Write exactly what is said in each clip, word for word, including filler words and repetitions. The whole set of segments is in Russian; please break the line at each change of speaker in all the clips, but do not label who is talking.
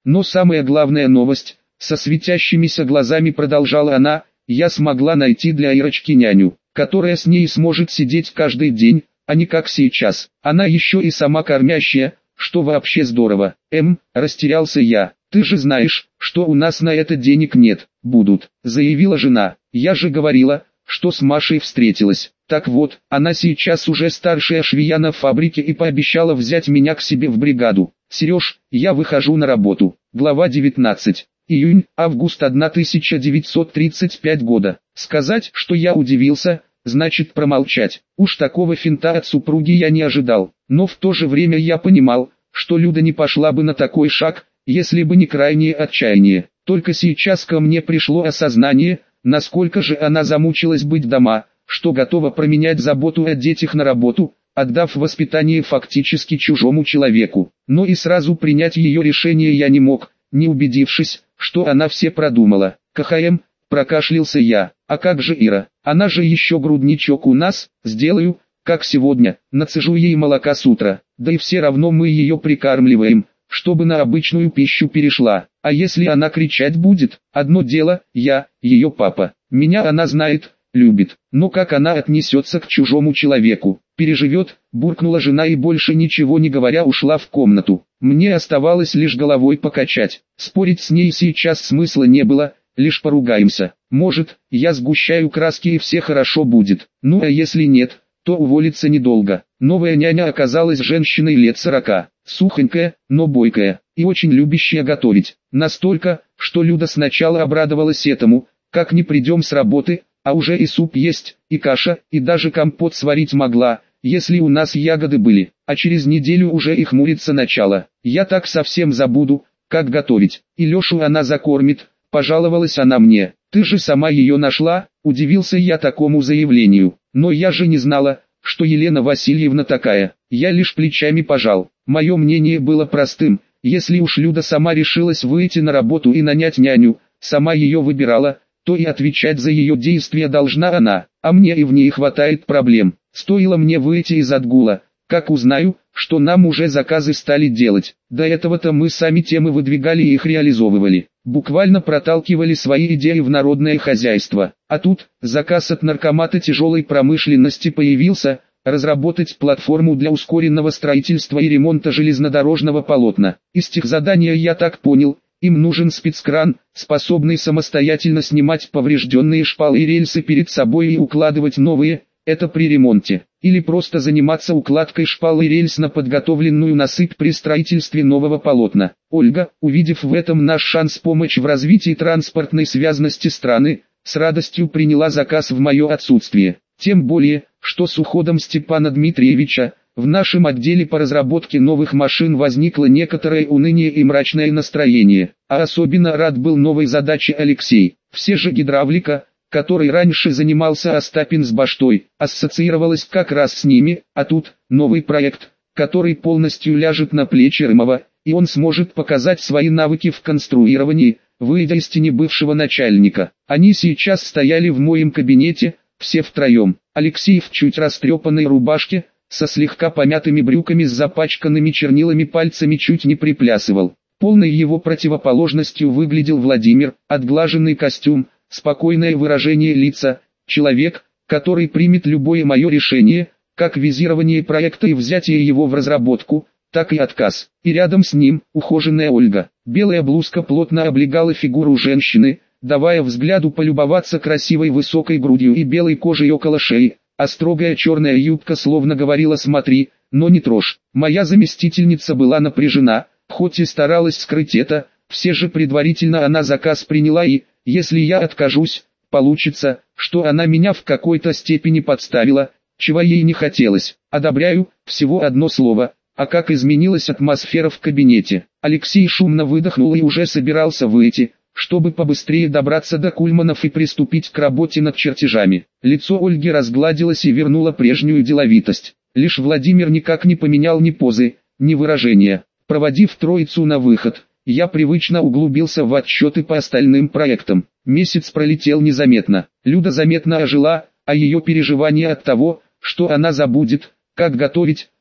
Но самая главная новость, со светящимися глазами продолжала она, я смогла найти для Ирочки няню, которая с ней сможет сидеть каждый день, а не как сейчас. Она еще и сама кормящая, что вообще здорово. Эм, растерялся я. Ты же знаешь, что у нас на это денег нет. Будут, заявила жена. Я же говорила, что с Машей встретилась. Так вот, она сейчас уже старшая швея на фабрике и пообещала взять меня к себе в бригаду. Сереж, я выхожу на работу. Глава девятнадцать. Июнь-август тысяча девятьсот тридцать пятого года. Сказать, что я удивился, значит промолчать. Уж такого финта от супруги я не ожидал. Но в то же время я понимал, что Люда не пошла бы на такой шаг, если бы не крайнее отчаяние. Только сейчас ко мне пришло осознание, насколько же она замучилась быть дома, что готова променять заботу о детях на работу, отдав воспитание фактически чужому человеку. Но и сразу принять ее решение я не мог, не убедившись, что она все продумала. КХМ, прокашлялся я. А как же Ира? Она же еще грудничок у нас. Сделаю, как сегодня, нацежу ей молока с утра. Да и все равно мы ее прикармливаем, чтобы на обычную пищу перешла. А если она кричать будет? Одно дело, я, ее папа. Меня она знает, любит. Но как она отнесется к чужому человеку? Переживет, буркнула жена и больше ничего не говоря ушла в комнату. Мне оставалось лишь головой покачать. Спорить с ней сейчас смысла не было, лишь поругаемся. Может, я сгущаю краски и все хорошо будет. Ну а если нет, то уволиться недолго. Новая няня оказалась женщиной лет сорока, сухонькая, но бойкая, и очень любящая готовить. Настолько, что Люда сначала обрадовалась этому, как не придем с работы, а уже и суп есть, и каша, и даже компот сварить могла, если у нас ягоды были, а через неделю уже и хмурится начало. Я так совсем забуду, как готовить, и Лешу она закормит, пожаловалась она мне. Ты же сама ее нашла, удивился я такому заявлению, но я же не знала, что Елена Васильевна такая. Я лишь плечами пожал. Мое мнение было простым, если уж Люда сама решилась выйти на работу и нанять няню, сама ее выбирала, то и отвечать за ее действия должна она, а мне и в ней хватает проблем. Стоило мне выйти из отгула, как узнаю, что нам уже заказы стали делать. До этого-то мы сами темы выдвигали и их реализовывали. Буквально проталкивали свои идеи в народное хозяйство. А тут, заказ от наркомата тяжелой промышленности появился, разработать платформу для ускоренного строительства и ремонта железнодорожного полотна. Из тех задания я так понял, им нужен спецкран, способный самостоятельно снимать поврежденные шпалы и рельсы перед собой и укладывать новые, это при ремонте. Или просто заниматься укладкой шпал и рельс на подготовленную насыпь при строительстве нового полотна. Ольга, увидев в этом наш шанс помочь в развитии транспортной связности страны, с радостью приняла заказ в мое отсутствие. Тем более, что с уходом Степана Дмитриевича, в нашем отделе по разработке новых машин возникло некоторое уныние и мрачное настроение. А особенно рад был новой задаче Алексей. Все же гидравлика, которой раньше занимался Остапин с Баштой, ассоциировалась как раз с ними, а тут новый проект, который полностью ляжет на плечи Рымова, и он сможет показать свои навыки в конструировании, выйдя из тени бывшего начальника. Они сейчас стояли в моем кабинете, все втроем. Алексей в чуть растрепанной рубашке, со слегка помятыми брюками с запачканными чернилами пальцами чуть не приплясывал. Полной его противоположностью выглядел Владимир, отглаженный костюм, спокойное выражение лица, человек, который примет любое мое решение, как визирование проекта и взятие его в разработку, так и отказ. И рядом с ним, ухоженная Ольга. Белая блузка плотно облегала фигуру женщины, давая взгляду полюбоваться красивой высокой грудью и белой кожей около шеи, а строгая черная юбка словно говорила «смотри, но не трожь». Моя заместительница была напряжена, хоть и старалась скрыть это, все же предварительно она заказ приняла и, если я откажусь, получится, что она меня в какой-то степени подставила, чего ей не хотелось. Одобряю, всего одно слово. А как изменилась атмосфера в кабинете. Алексей шумно выдохнул и уже собирался выйти, чтобы побыстрее добраться до кульманов и приступить к работе над чертежами. Лицо Ольги разгладилось и вернуло прежнюю деловитость. Лишь Владимир никак не поменял ни позы, ни выражения. Проводив троицу на выход, я привычно углубился в отчеты по остальным проектам. Месяц пролетел незаметно. Люда заметно ожила, а ее переживания от того, что она забудет, как готовить,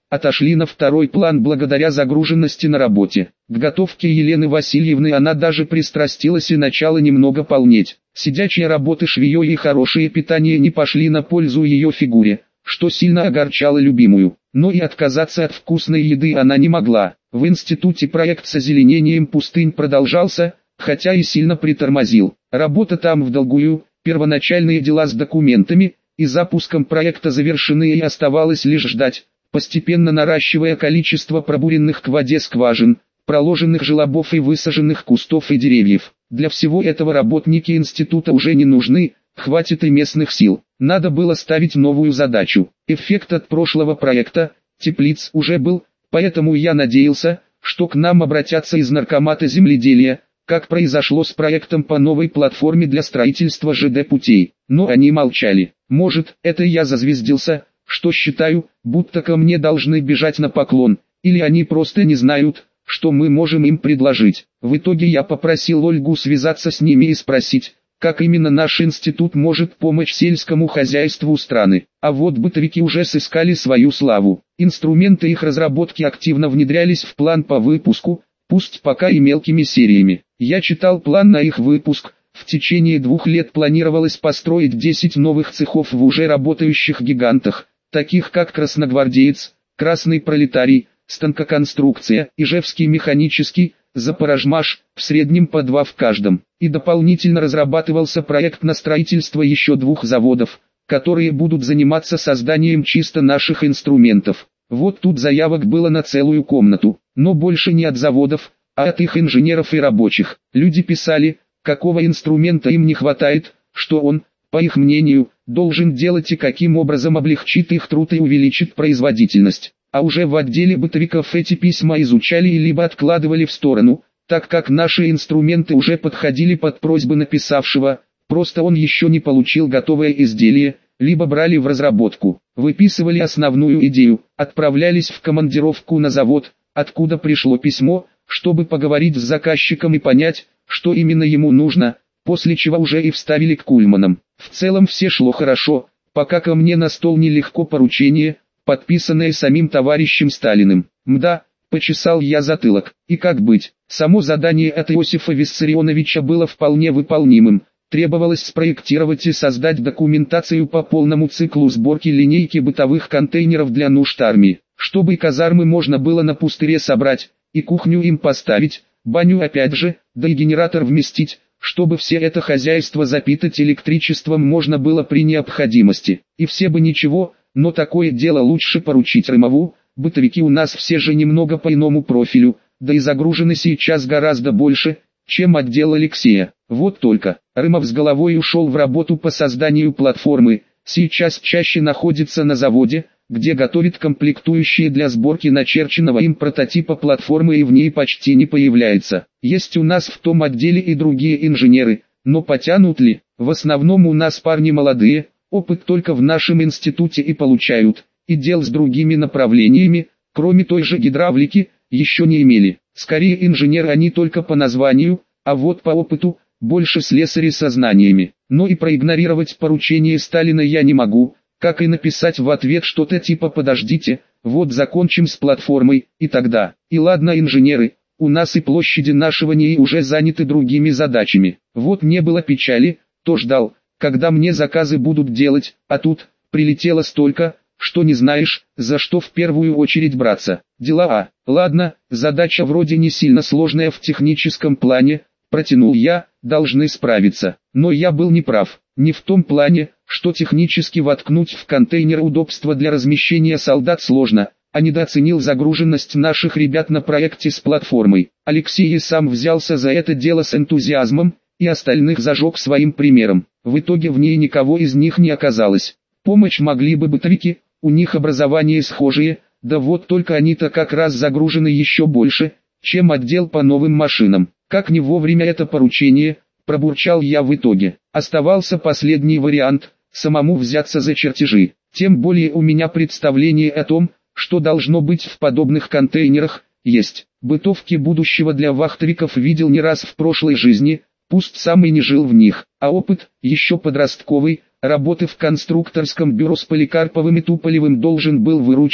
отошли на второй план благодаря загруженности на работе. К готовке Елены Васильевны она даже пристрастилась и начала немного полнеть. Сидячие работы швеей и хорошее питание не пошли на пользу ее фигуре, что сильно огорчало любимую. Но и отказаться от вкусной еды она не могла. В институте проект с озеленением пустынь продолжался, хотя и сильно притормозил. Работа там вдолгую, первоначальные дела с документами и запуском проекта завершены, и оставалось лишь ждать, постепенно наращивая количество пробуренных к воде скважин, проложенных желобов и высаженных кустов и деревьев. Для всего этого работники института уже не нужны, хватит и местных сил. Надо было ставить новую задачу. Эффект от прошлого проекта, теплиц, уже был, поэтому я надеялся, что к нам обратятся из наркомата земледелия, как произошло с проектом по новой платформе для строительства ЖД-путей. Но они молчали. Может, это я зазвездился, что считаю, будто ко мне должны бежать на поклон, или они просто не знают, что мы можем им предложить. В итоге я попросил Ольгу связаться с ними и спросить, как именно наш институт может помочь сельскому хозяйству страны. А вот бытовики уже сыскали свою славу. Инструменты их разработки активно внедрялись в план по выпуску, пусть пока и мелкими сериями. Я читал план на их выпуск. В течение двух лет планировалось построить десять новых цехов в уже работающих гигантах, таких как Красногвардеец, Красный Пролетарий, Станкоконструкция, Ижевский механический, Запорожмаш, в среднем по два в каждом. И дополнительно разрабатывался проект на строительство еще двух заводов, которые будут заниматься созданием чисто наших инструментов. Вот тут заявок было на целую комнату, но больше не от заводов, а от их инженеров и рабочих. Люди писали, какого инструмента им не хватает, что он, по их мнению, должен делать и каким образом облегчит их труд и увеличит производительность. А уже в отделе бытовиков эти письма изучали и либо откладывали в сторону, так как наши инструменты уже подходили под просьбы написавшего, просто он еще не получил готовое изделие, либо брали в разработку, выписывали основную идею, отправлялись в командировку на завод, откуда пришло письмо, чтобы поговорить с заказчиком и понять, что именно ему нужно, после чего уже и вставили к кульманам. В целом все шло хорошо, пока ко мне на стол не легко поручение, подписанное самим товарищем Сталиным. Мда, почесал я затылок. И как быть? Само задание от Иосифа Виссарионовича было вполне выполнимым. Требовалось спроектировать и создать документацию по полному циклу сборки линейки бытовых контейнеров для нужд армии, чтобы и казармы можно было на пустыре собрать, и кухню им поставить, баню опять же, да и генератор вместить, чтобы все это хозяйство запитать электричеством можно было при необходимости. И все бы ничего, но такое дело лучше поручить Рымову, бытовики у нас все же немного по иному профилю, да и загружены сейчас гораздо больше, чем отдел Алексея. Вот только, Рымов с головой ушел в работу по созданию платформы, сейчас чаще находится на заводе, где готовит комплектующие для сборки начерченного им прототипа платформы и в ней почти не появляется. Есть у нас в том отделе и другие инженеры, но потянут ли? В основном у нас парни молодые, опыт только в нашем институте и получают, и дел с другими направлениями, кроме той же гидравлики, еще не имели. Скорее инженеры они только по названию, а вот по опыту, больше слесари со знаниями. Но и проигнорировать поручение Сталина я не могу, как и написать в ответ что-то типа «подождите, вот закончим с платформой», и тогда. И ладно инженеры, у нас и площади нашего НИИ уже заняты другими задачами. Вот не было печали, то ждал, когда мне заказы будут делать, а тут, прилетело столько, что не знаешь, за что в первую очередь браться. Дела а, ладно, задача вроде не сильно сложная в техническом плане, протянул я, должны справиться. Но я был неправ, не в том плане, что технически воткнуть в контейнер удобства для размещения солдат сложно, а недооценил загруженность наших ребят на проекте с платформой. Алексей и сам взялся за это дело с энтузиазмом, и остальных зажег своим примером. В итоге в ней никого из них не оказалось. Помощь могли бы бытовики, у них образование схожее, да вот только они-то как раз загружены еще больше, чем отдел по новым машинам. Как не вовремя это поручение, пробурчал я в итоге. Оставался последний вариант, самому взяться за чертежи. Тем более у меня представление о том, что должно быть в подобных контейнерах, есть. Бытовки будущего для вахтовиков видел не раз в прошлой жизни, пусть сам и не жил в них, а опыт, еще подростковый, работы в конструкторском бюро с Поликарповым и Туполевым должен был выручить,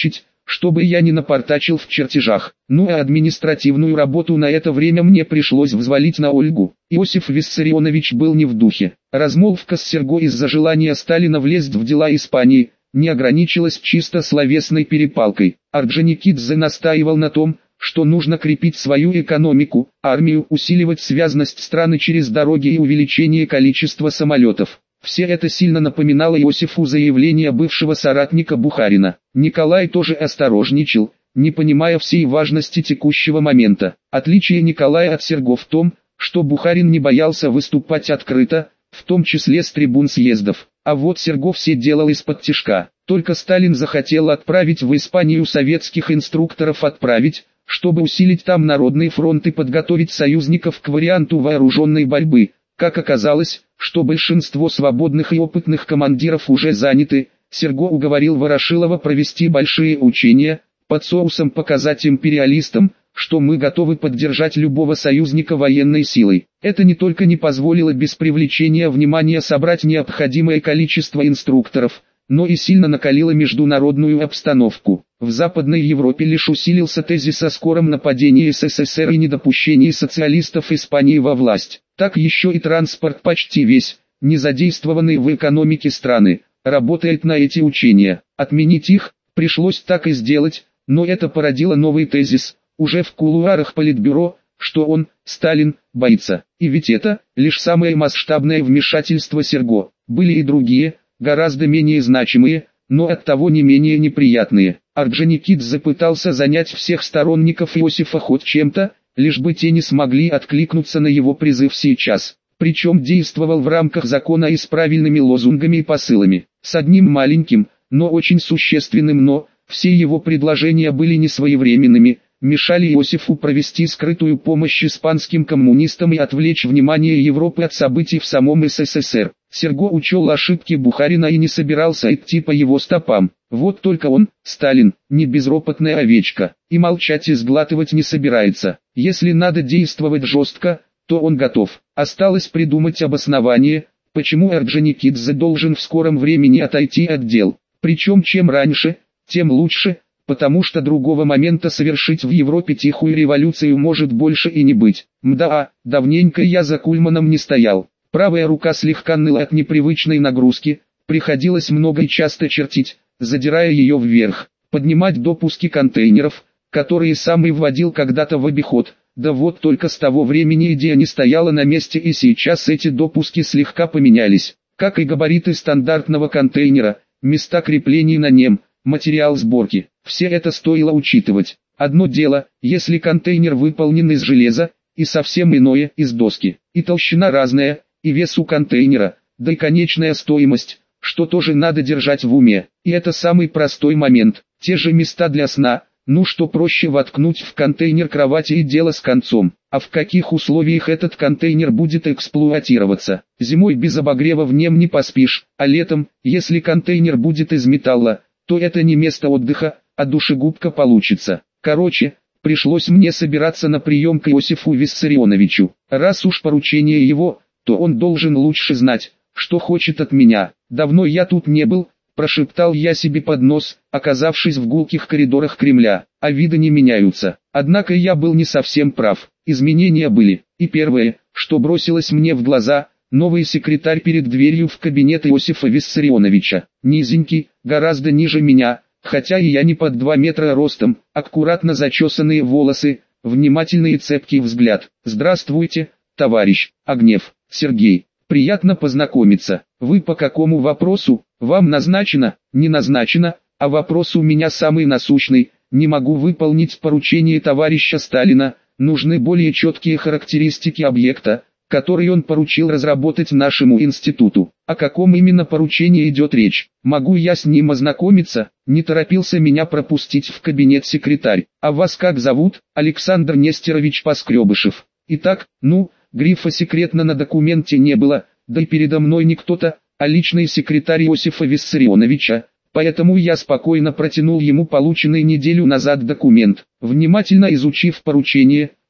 чтобы я не напортачил в чертежах. Ну а административную работу на это время мне пришлось взвалить на Ольгу. Иосиф Виссарионович был не в духе. Размолвка с Серго из-за желания Сталина влезть в дела Испании не ограничилась чисто словесной перепалкой. Орджоникидзе настаивал на том, что нужно крепить свою экономику, армию, усиливать связность страны через дороги и увеличение количества самолетов. Все это сильно напоминало Иосифу заявление бывшего соратника Бухарина. Николай тоже осторожничал, не понимая всей важности текущего момента. Отличие Николая от Серго в том, что Бухарин не боялся выступать открыто, в том числе с трибун съездов. А вот Серго все делал из-под тишка. Только Сталин захотел отправить в Испанию советских инструкторов отправить, чтобы усилить там народный фронт и подготовить союзников к варианту вооруженной борьбы. Как оказалось, что большинство свободных и опытных командиров уже заняты, Серго уговорил Ворошилова провести большие учения, под соусом показать империалистам, что мы готовы поддержать любого союзника военной силой. Это не только не позволило без привлечения внимания собрать необходимое количество инструкторов, но и сильно накалило международную обстановку. В Западной Европе лишь усилился тезис о скором нападении СССР и недопущении социалистов Испании во власть. Так еще и транспорт почти весь, не задействованный в экономике страны, работает на эти учения. Отменить их пришлось так и сделать, но это породило новый тезис, уже в кулуарах Политбюро, что он, Сталин, боится. И ведь это лишь самое масштабное вмешательство Серго. Были и другие, гораздо менее значимые, но оттого не менее неприятные. Орджоникидзе пытался занять всех сторонников Иосифа хоть чем-то, лишь бы те не смогли откликнуться на его призыв сейчас. Причем действовал в рамках закона и с правильными лозунгами и посылами. С одним маленьким, но очень существенным «но», все его предложения были несвоевременными, мешали Иосифу провести скрытую помощь испанским коммунистам и отвлечь внимание Европы от событий в самом СССР. Серго учел ошибки Бухарина и не собирался идти по его стопам. Вот только он, Сталин, не безропотная овечка, и молчать и сглатывать не собирается. Если надо действовать жестко, то он готов. Осталось придумать обоснование, почему Орджоникидзе должен в скором времени отойти от дел. Причем чем раньше, тем лучше, потому что другого момента совершить в Европе тихую революцию может больше и не быть. Мда, давненько я за Кульманом не стоял. Правая рука слегка ныла от непривычной нагрузки, приходилось много и часто чертить, задирая ее вверх, поднимать допуски контейнеров, которые сам и вводил когда-то в обиход. Да вот только с того времени идея не стояла на месте, и сейчас эти допуски слегка поменялись, как и габариты стандартного контейнера, места креплений на нем, материал сборки. Все это стоило учитывать. Одно дело, если контейнер выполнен из железа, и совсем иное из доски. И толщина разная, и вес у контейнера, да и конечная стоимость, что тоже надо держать в уме. И это самый простой момент. Те же места для сна, ну что проще воткнуть в контейнер кровати и дело с концом. А в каких условиях этот контейнер будет эксплуатироваться? Зимой без обогрева в нем не поспишь, а летом, если контейнер будет из металла, то это не место отдыха, а душегубка получится. Короче, пришлось мне собираться на прием к Иосифу Виссарионовичу. Раз уж поручение его, то он должен лучше знать, что хочет от меня. Давно я тут не был, прошептал я себе под нос, оказавшись в гулких коридорах Кремля. А виды не меняются. Однако я был не совсем прав. Изменения были. И первое, что бросилось мне в глаза, новый секретарь перед дверью в кабинет Иосифа Виссарионовича. Низенький, гораздо ниже меня, хотя и я не под два метра ростом, аккуратно зачесанные волосы, внимательный и цепкий взгляд. «Здравствуйте, товарищ Огнев, Сергей. Приятно познакомиться. Вы по какому вопросу? Вам назначено, не назначено, а вопрос у меня самый насущный. Не могу выполнить поручение товарища Сталина, нужны более четкие характеристики объекта, который он поручил разработать нашему институту. О каком именно поручении идет речь? Могу я с ним ознакомиться?» Не торопился меня пропустить в кабинет секретарь. «А вас как зовут?» «Александр Нестерович Поскребышев». «Итак, ну, грифа «секретно» на документе не было, да и передо мной не кто-то, а личный секретарь Иосифа Виссарионовича, поэтому я спокойно протянул ему полученный неделю назад документ. Внимательно изучив поручение,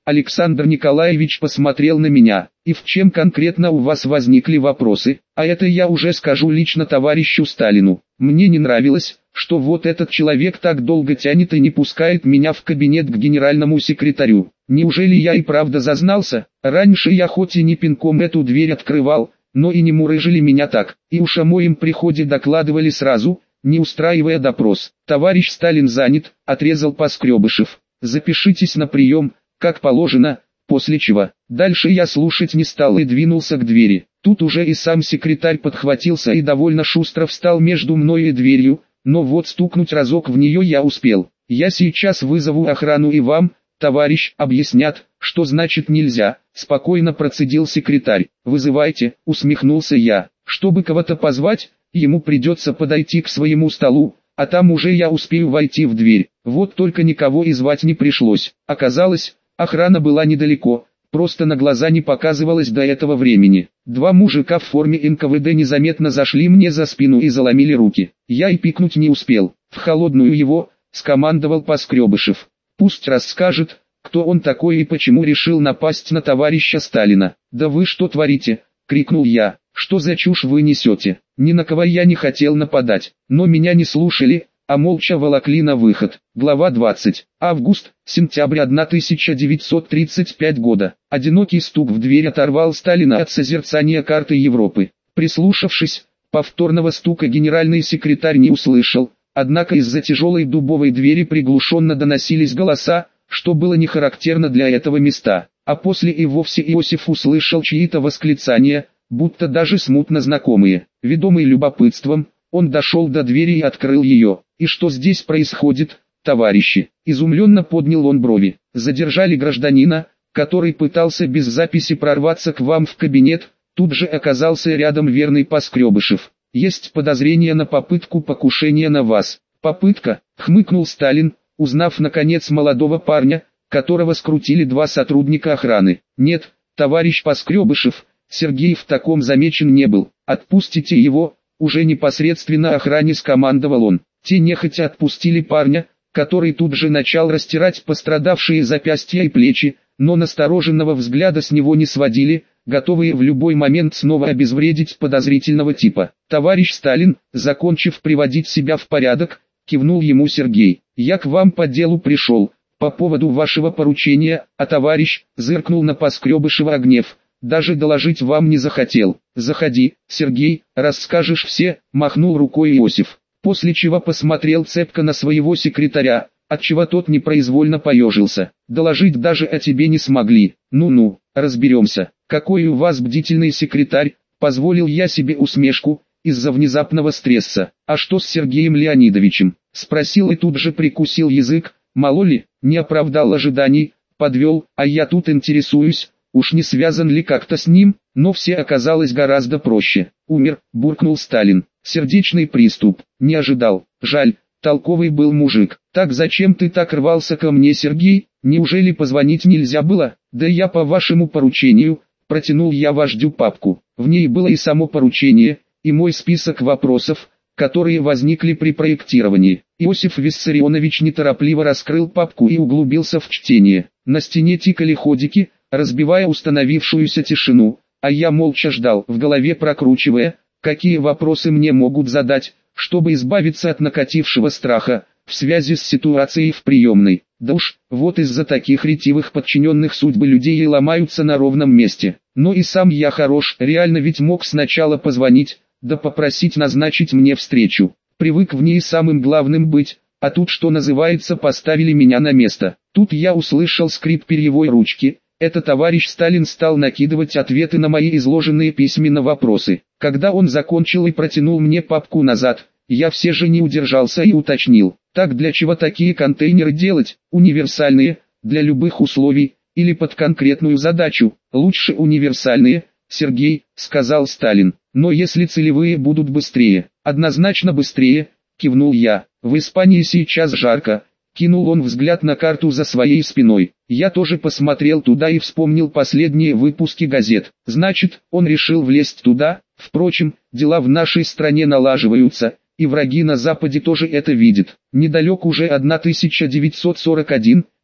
Александр Николаевич посмотрел на меня. И в чем конкретно у вас возникли вопросы? А это я уже скажу лично товарищу Сталину. Мне не нравилось, что вот этот человек так долго тянет и не пускает меня в кабинет к генеральному секретарю. Неужели я и правда зазнался? Раньше я хоть и не пинком эту дверь открывал, но и не мурыжили меня так. И уж о моем приходе докладывали сразу, не устраивая допрос. Товарищ Сталин занят, отрезал Поскребышев. Запишитесь на прием, как положено, после чего. Дальше я слушать не стал и двинулся к двери. Тут уже и сам секретарь подхватился и довольно шустро встал между мной и дверью, но вот стукнуть разок в нее я успел. Я сейчас вызову охрану и вам, товарищ, объяснят, что значит нельзя, спокойно процедил секретарь. Вызывайте, усмехнулся я. Чтобы кого-то позвать, ему придется подойти к своему столу, а там уже я успею войти в дверь. Вот только никого и звать не пришлось. Оказалось, охрана была недалеко, просто на глаза не показывалась до этого времени. Два мужика в форме эн ка вэ дэ незаметно зашли мне за спину и заломили руки. Я и пикнуть не успел. В холодную его, скомандовал Поскребышев. Пусть расскажет, кто он такой и почему решил напасть на товарища Сталина. «Да вы что творите?» — крикнул я. «Что за чушь вы несете? Ни на кого я не хотел нападать, но меня не слушали, а молча волокли на выход». Глава двадцать. Август-сентябрь тысяча девятьсот тридцать пятого года. Одинокий стук в дверь оторвал Сталина от созерцания карты Европы. Прислушавшись, повторного стука генеральный секретарь не услышал, однако из-за тяжелой дубовой двери приглушенно доносились голоса, что было не характерно для этого места. А после и вовсе Иосиф услышал чьи-то восклицания, будто даже смутно знакомые. Ведомый любопытством, он дошел до двери и открыл ее. «И что здесь происходит, товарищи?» Изумленно поднял он брови. «Задержали гражданина, который пытался без записи прорваться к вам в кабинет». Тут же оказался рядом верный Поскребышев. «Есть подозрение на попытку покушения на вас». «Попытка?» — хмыкнул Сталин, узнав наконец молодого парня, которого скрутили два сотрудника охраны. «Нет, товарищ Поскребышев, Сергей в таком замечен не был. Отпустите его», уже непосредственно охране скомандовал он. Те нехотя отпустили парня, который тут же начал растирать пострадавшие запястья и плечи, но настороженного взгляда с него не сводили, готовые в любой момент снова обезвредить подозрительного типа. «Товарищ Сталин», закончив приводить себя в порядок, кивнул ему Сергей. «Я к вам по делу пришел, по поводу вашего поручения, а товарищ», зыркнул на Поскребышева Огнев, «даже доложить вам не захотел». «Заходи, Сергей, расскажешь все», махнул рукой Иосиф, после чего посмотрел цепко на своего секретаря, отчего тот непроизвольно поежился. «Доложить даже о тебе не смогли. Ну-ну, разберемся. Какой у вас бдительный секретарь», позволил я себе усмешку, из-за внезапного стресса. «А что с Сергеем Леонидовичем?» спросил и тут же прикусил язык, мало ли, не оправдал ожиданий, подвел, а я тут интересуюсь, уж не связан ли как-то с ним, но все оказалось гораздо проще. «Умер», буркнул Сталин. «Сердечный приступ, не ожидал, жаль, толковый был мужик». «Так зачем ты так рвался ко мне, Сергей? Неужели позвонить нельзя было?» «Да я по вашему поручению», протянул я вождю папку. В ней было и само поручение, и мой список вопросов, которые возникли при проектировании. Иосиф Виссарионович неторопливо раскрыл папку и углубился в чтение. На стене тикали ходики, разбивая установившуюся тишину, а я молча ждал, в голове прокручивая, какие вопросы мне могут задать, чтобы избавиться от накатившего страха, в связи с ситуацией в приемной. Да уж, вот из-за таких ретивых подчиненных судьбы людей и ломаются на ровном месте. Но и сам я хорош, реально ведь мог сначала позвонить, да попросить назначить мне встречу. Привык в ней самым главным быть, а тут, что называется, поставили меня на место. Тут я услышал скрип перьевой ручки. Это товарищ Сталин стал накидывать ответы на мои изложенные письменно вопросы. Когда он закончил и протянул мне папку назад, я все же не удержался и уточнил. Так для чего такие контейнеры делать? Универсальные, для любых условий, или под конкретную задачу? Лучше универсальные, Сергей, сказал Сталин. Но если целевые будут быстрее, однозначно быстрее, кивнул я. В Испании сейчас жарко. Кинул он взгляд на карту за своей спиной. Я тоже посмотрел туда и вспомнил последние выпуски газет. Значит, он решил влезть туда. Впрочем, дела в нашей стране налаживаются, и враги на Западе тоже это видят. Недалек уже тысяча девятьсот сорок один,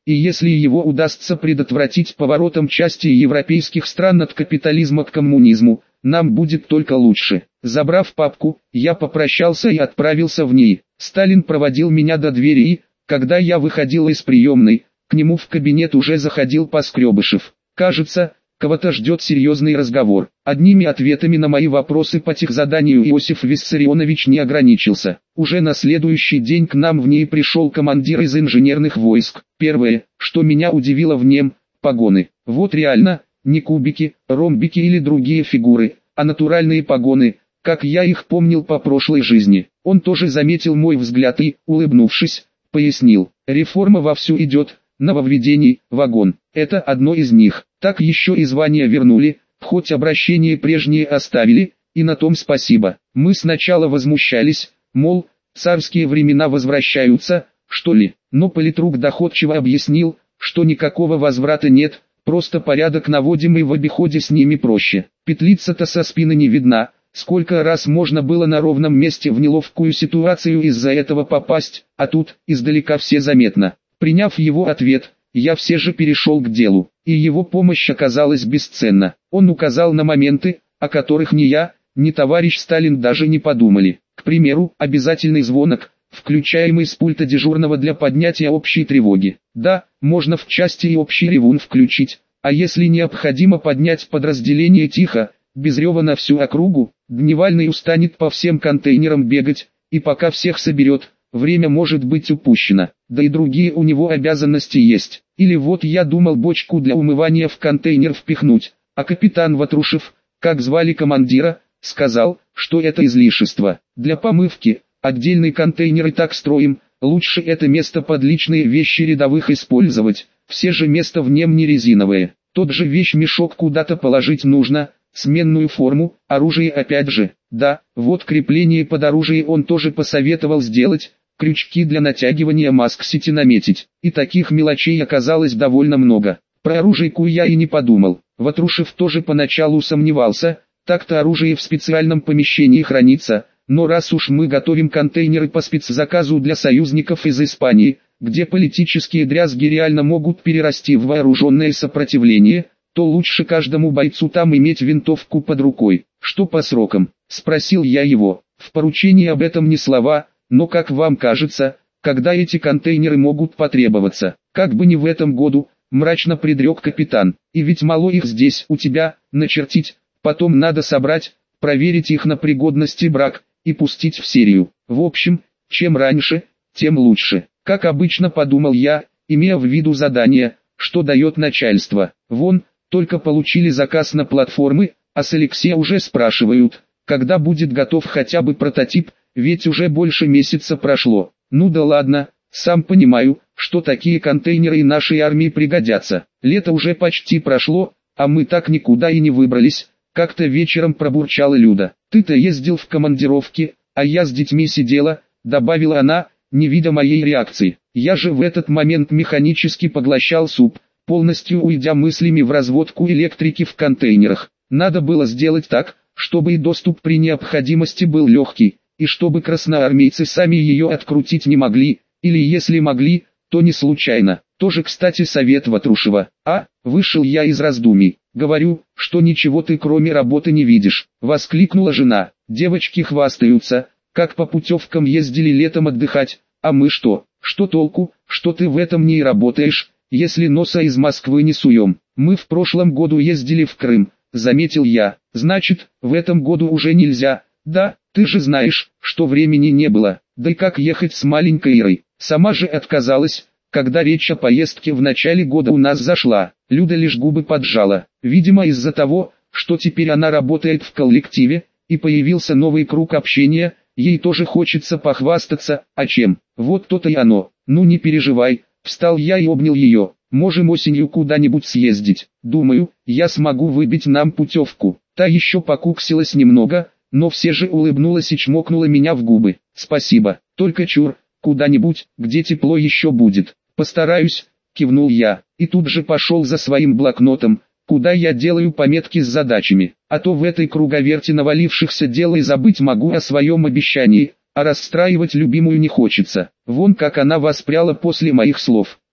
и если его удастся предотвратить поворотом части европейских стран от капитализма к коммунизму, нам будет только лучше. Забрав папку, я попрощался и отправился в ней. Сталин проводил меня до двери и, когда я выходил из приемной, к нему в кабинет уже заходил Поскребышев. Кажется, кого-то ждет серьезный разговор. Одними ответами на мои вопросы по техзаданию Иосиф Виссарионович не ограничился. Уже на следующий день к нам в ней пришел командир из инженерных войск. Первое, что меня удивило в нем, погоны. Вот реально, не кубики, ромбики или другие фигуры, а натуральные погоны, как я их помнил по прошлой жизни. Он тоже заметил мой взгляд и, улыбнувшись, пояснил: реформа вовсю идет, нововведений, вагон. Это одно из них. Так еще и звания вернули, хоть обращение прежние оставили, и на том спасибо. Мы сначала возмущались, мол, царские времена возвращаются, что ли, но политрук доходчиво объяснил, что никакого возврата нет, просто порядок наводим и в обиходе с ними проще. Петлица-то со спины не видна, сколько раз можно было на ровном месте в неловкую ситуацию из-за этого попасть, а тут, издалека все заметно. Приняв его ответ, я все же перешел к делу, и его помощь оказалась бесценна. Он указал на моменты, о которых ни я, ни товарищ Сталин даже не подумали. К примеру, обязательный звонок, включаемый с пульта дежурного для поднятия общей тревоги. Да, можно в части и общий ревун включить, а если необходимо поднять подразделение тихо, без рева на всю округу, Дневальный устанет по всем контейнерам бегать, и пока всех соберет, время может быть упущено, да и другие у него обязанности есть. Или вот я думал бочку для умывания в контейнер впихнуть, а капитан Ватрушев, как звали командира, сказал, что это излишество. Для помывки, отдельный контейнер и так строим, лучше это место под личные вещи рядовых использовать, все же место в нем не резиновое. Тот же вещмешок куда-то положить нужно, сменную форму, оружие опять же. Да, вот крепление под оружие он тоже посоветовал сделать, крючки для натягивания маск-сети наметить. И таких мелочей оказалось довольно много. Про оружейку я и не подумал. Ватрушев тоже поначалу сомневался, так-то оружие в специальном помещении хранится, но раз уж мы готовим контейнеры по спецзаказу для союзников из Испании, где политические дрязги реально могут перерасти в вооруженное сопротивление, то лучше каждому бойцу там иметь винтовку под рукой. Что по срокам? Спросил я его. В поручении об этом ни слова, но как вам кажется, когда эти контейнеры могут потребоваться? Как бы не в этом году, мрачно предрек капитан. И ведь мало их здесь у тебя, начертить, потом надо собрать, проверить их на пригодность и брак, и пустить в серию. В общем, чем раньше, тем лучше. Как обычно подумал я, имея в виду задание, что дает начальство. Вон, только получили заказ на платформы, а с Алексея уже спрашивают, когда будет готов хотя бы прототип, ведь уже больше месяца прошло. Ну да ладно, сам понимаю, что такие контейнеры и нашей армии пригодятся. Лето уже почти прошло, а мы так никуда и не выбрались, как-то вечером пробурчала Люда. Ты-то ездил в командировки, а я с детьми сидела, добавила она, не видя моей реакции. Я же в этот момент механически поглощал суп, полностью уйдя мыслями в разводку электрики в контейнерах. Надо было сделать так, чтобы и доступ при необходимости был легкий, и чтобы красноармейцы сами ее открутить не могли, или если могли, то не случайно. Тоже, кстати, совет Ватрушева. А, вышел я из раздумий. Говорю, что ничего ты кроме работы не видишь. Воскликнула жена. Девочки хвастаются, как по путевкам ездили летом отдыхать, а мы что? Что толку, что ты в этом не работаешь, если носа из Москвы не суем? Мы в прошлом году ездили в Крым, заметил я. Значит, в этом году уже нельзя. Да, ты же знаешь, что времени не было. Да и как ехать с маленькой Ирой? Сама же отказалась, когда речь о поездке в начале года у нас зашла. Люда лишь губы поджала. Видимо, из-за того, что теперь она работает в коллективе, и появился новый круг общения, ей тоже хочется похвастаться, а чем? Вот то-то и оно. Ну не переживай, встал я и обнял ее. Можем осенью куда-нибудь съездить. Думаю, я смогу выбить нам путевку. Та еще покуксилась немного, но все же улыбнулась и чмокнула меня в губы. Спасибо, только чур, куда-нибудь, где тепло еще будет. Постараюсь, кивнул я, и тут же пошел за своим блокнотом, куда я делаю пометки с задачами. А то в этой круговерти навалившихся дел и забыть могу о своем обещании, а расстраивать любимую не хочется. Вон как она воспряла после моих слов.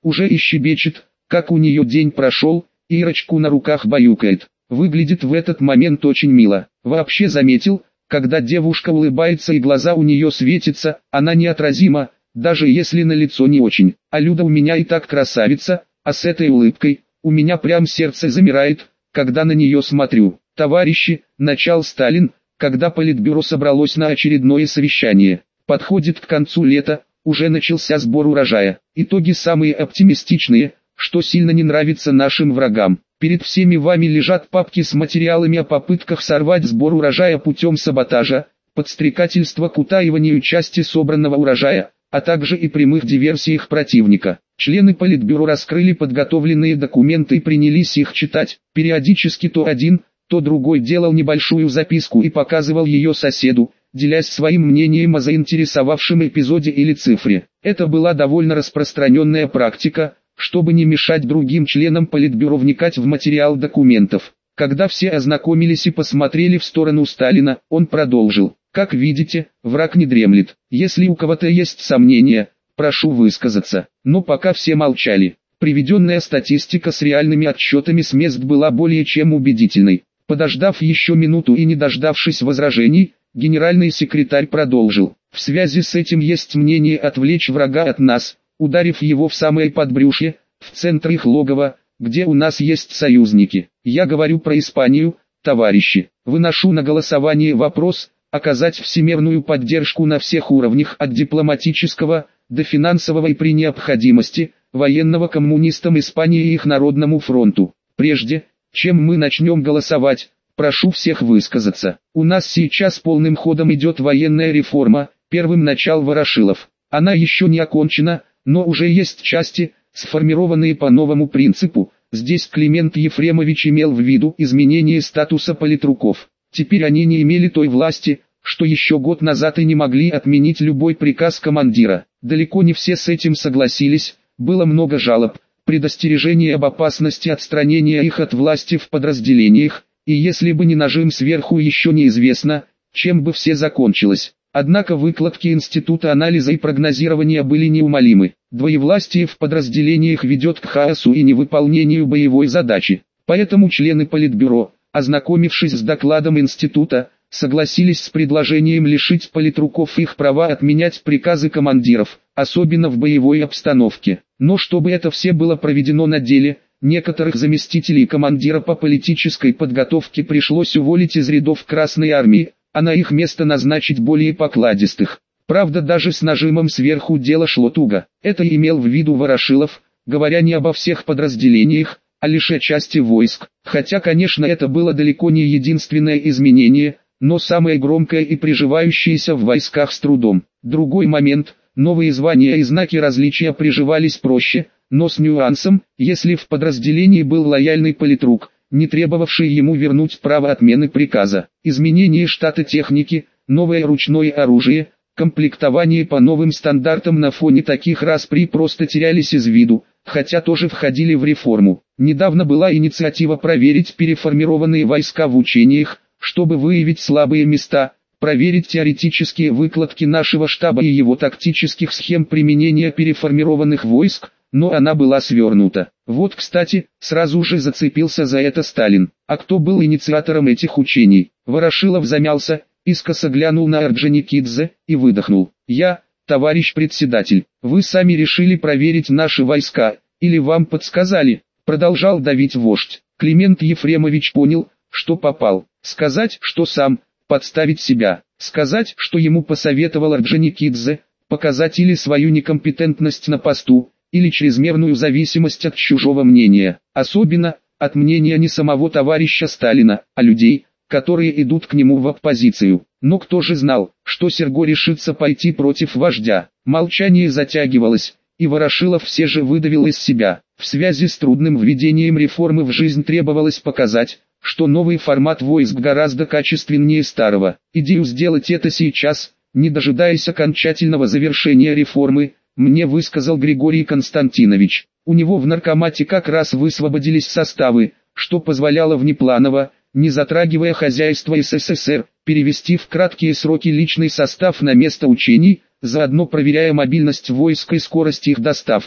уже и щебечет, как у нее день прошел, и Ирочку на руках баюкает. Выглядит в этот момент очень мило. Вообще заметил, когда девушка улыбается и глаза у нее светятся, она неотразима, даже если на лицо не очень. А Люда у меня и так красавица, а с этой улыбкой, у меня прям сердце замирает, когда на нее смотрю. Товарищи, начал Сталин, когда Политбюро собралось на очередное совещание. Подходит к концу лета, уже начался сбор урожая. Итоги самые оптимистичные, что сильно не нравится нашим врагам. Перед всеми вами лежат папки с материалами о попытках сорвать сбор урожая путем саботажа, подстрекательства к утаиванию части собранного урожая, а также и прямых диверсиях противника. Члены Политбюро раскрыли подготовленные документы и принялись их читать. Периодически то один, то другой делал небольшую записку и показывал ее соседу, делясь своим мнением о заинтересовавшем эпизоде или цифре. Это была довольно распространенная практика, чтобы не мешать другим членам Политбюро вникать в материал документов. Когда все ознакомились и посмотрели в сторону Сталина, он продолжил. Как видите, враг не дремлет. Если у кого-то есть сомнения, прошу высказаться. Но пока все молчали. Приведенная статистика с реальными отчетами с мест была более чем убедительной. Подождав еще минуту и не дождавшись возражений, генеральный секретарь продолжил. В связи с этим есть мнение отвлечь врага от нас, ударив его в самое подбрюшье, в центр их логова, где у нас есть союзники. Я говорю про Испанию, товарищи. Выношу на голосование вопрос, оказать всемирную поддержку на всех уровнях от дипломатического, до финансового и при необходимости, военного коммунистам Испании и их Народному фронту. Прежде, чем мы начнем голосовать, прошу всех высказаться. У нас сейчас полным ходом идет военная реформа, первым начал Ворошилов. Она еще не окончена, но уже есть части, сформированные по новому принципу. Здесь Климент Ефремович имел в виду изменение статуса политруков. Теперь они не имели той власти, что еще год назад и не могли отменить любой приказ командира. Далеко не все с этим согласились, было много жалоб, предостережений об опасности отстранения их от власти в подразделениях, и если бы не нажим сверху, еще неизвестно, чем бы все закончилось. Однако выкладки Института анализа и прогнозирования были неумолимы. Двоевластие в подразделениях ведет к хаосу и невыполнению боевой задачи. Поэтому члены Политбюро, ознакомившись с докладом Института, согласились с предложением лишить политруков их права отменять приказы командиров, особенно в боевой обстановке. Но чтобы это все было проведено на деле, некоторых заместителей командира по политической подготовке пришлось уволить из рядов Красной Армии, а на их место назначить более покладистых. Правда, даже с нажимом сверху дело шло туго. Это имел в виду Ворошилов, говоря не обо всех подразделениях, а лишь о части войск. Хотя, конечно, это было далеко не единственное изменение, но самое громкое и приживающееся в войсках с трудом. Другой момент, новые звания и знаки различия приживались проще, но с нюансом, если в подразделении был лояльный политрук, не требовавший ему вернуть право отмены приказа. Изменение штата техники, новое ручное оружие, комплектование по новым стандартам на фоне таких распри просто терялись из виду, хотя тоже входили в реформу. Недавно была инициатива проверить переформированные войска в учениях, чтобы выявить слабые места, проверить теоретические выкладки нашего штаба и его тактических схем применения переформированных войск, но она была свернута. Вот, кстати, сразу же зацепился за это Сталин. А кто был инициатором этих учений? Ворошилов замялся, искоса глянул на Орджоникидзе и выдохнул. Я, товарищ председатель, вы сами решили проверить наши войска, или вам подсказали? Продолжал давить вождь. Климент Ефремович понял, что попал. Сказать, что сам, подставить себя. Сказать, что ему посоветовал Орджоникидзе, показать или свою некомпетентность на посту, или чрезмерную зависимость от чужого мнения. Особенно, от мнения не самого товарища Сталина, а людей, которые идут к нему в оппозицию. Но кто же знал, что Серго решится пойти против вождя? Молчание затягивалось, и Ворошилов все же выдавил из себя. В связи с трудным введением реформы в жизнь требовалось показать, что новый формат войск гораздо качественнее старого. Идею сделать это сейчас, не дожидаясь окончательного завершения реформы, мне высказал Григорий Константинович. У него в наркомате как раз высвободились составы, что позволяло внепланово, не затрагивая хозяйство СССР, перевести в краткие сроки личный состав на место учений, заодно проверяя мобильность войск и скорость их доставки.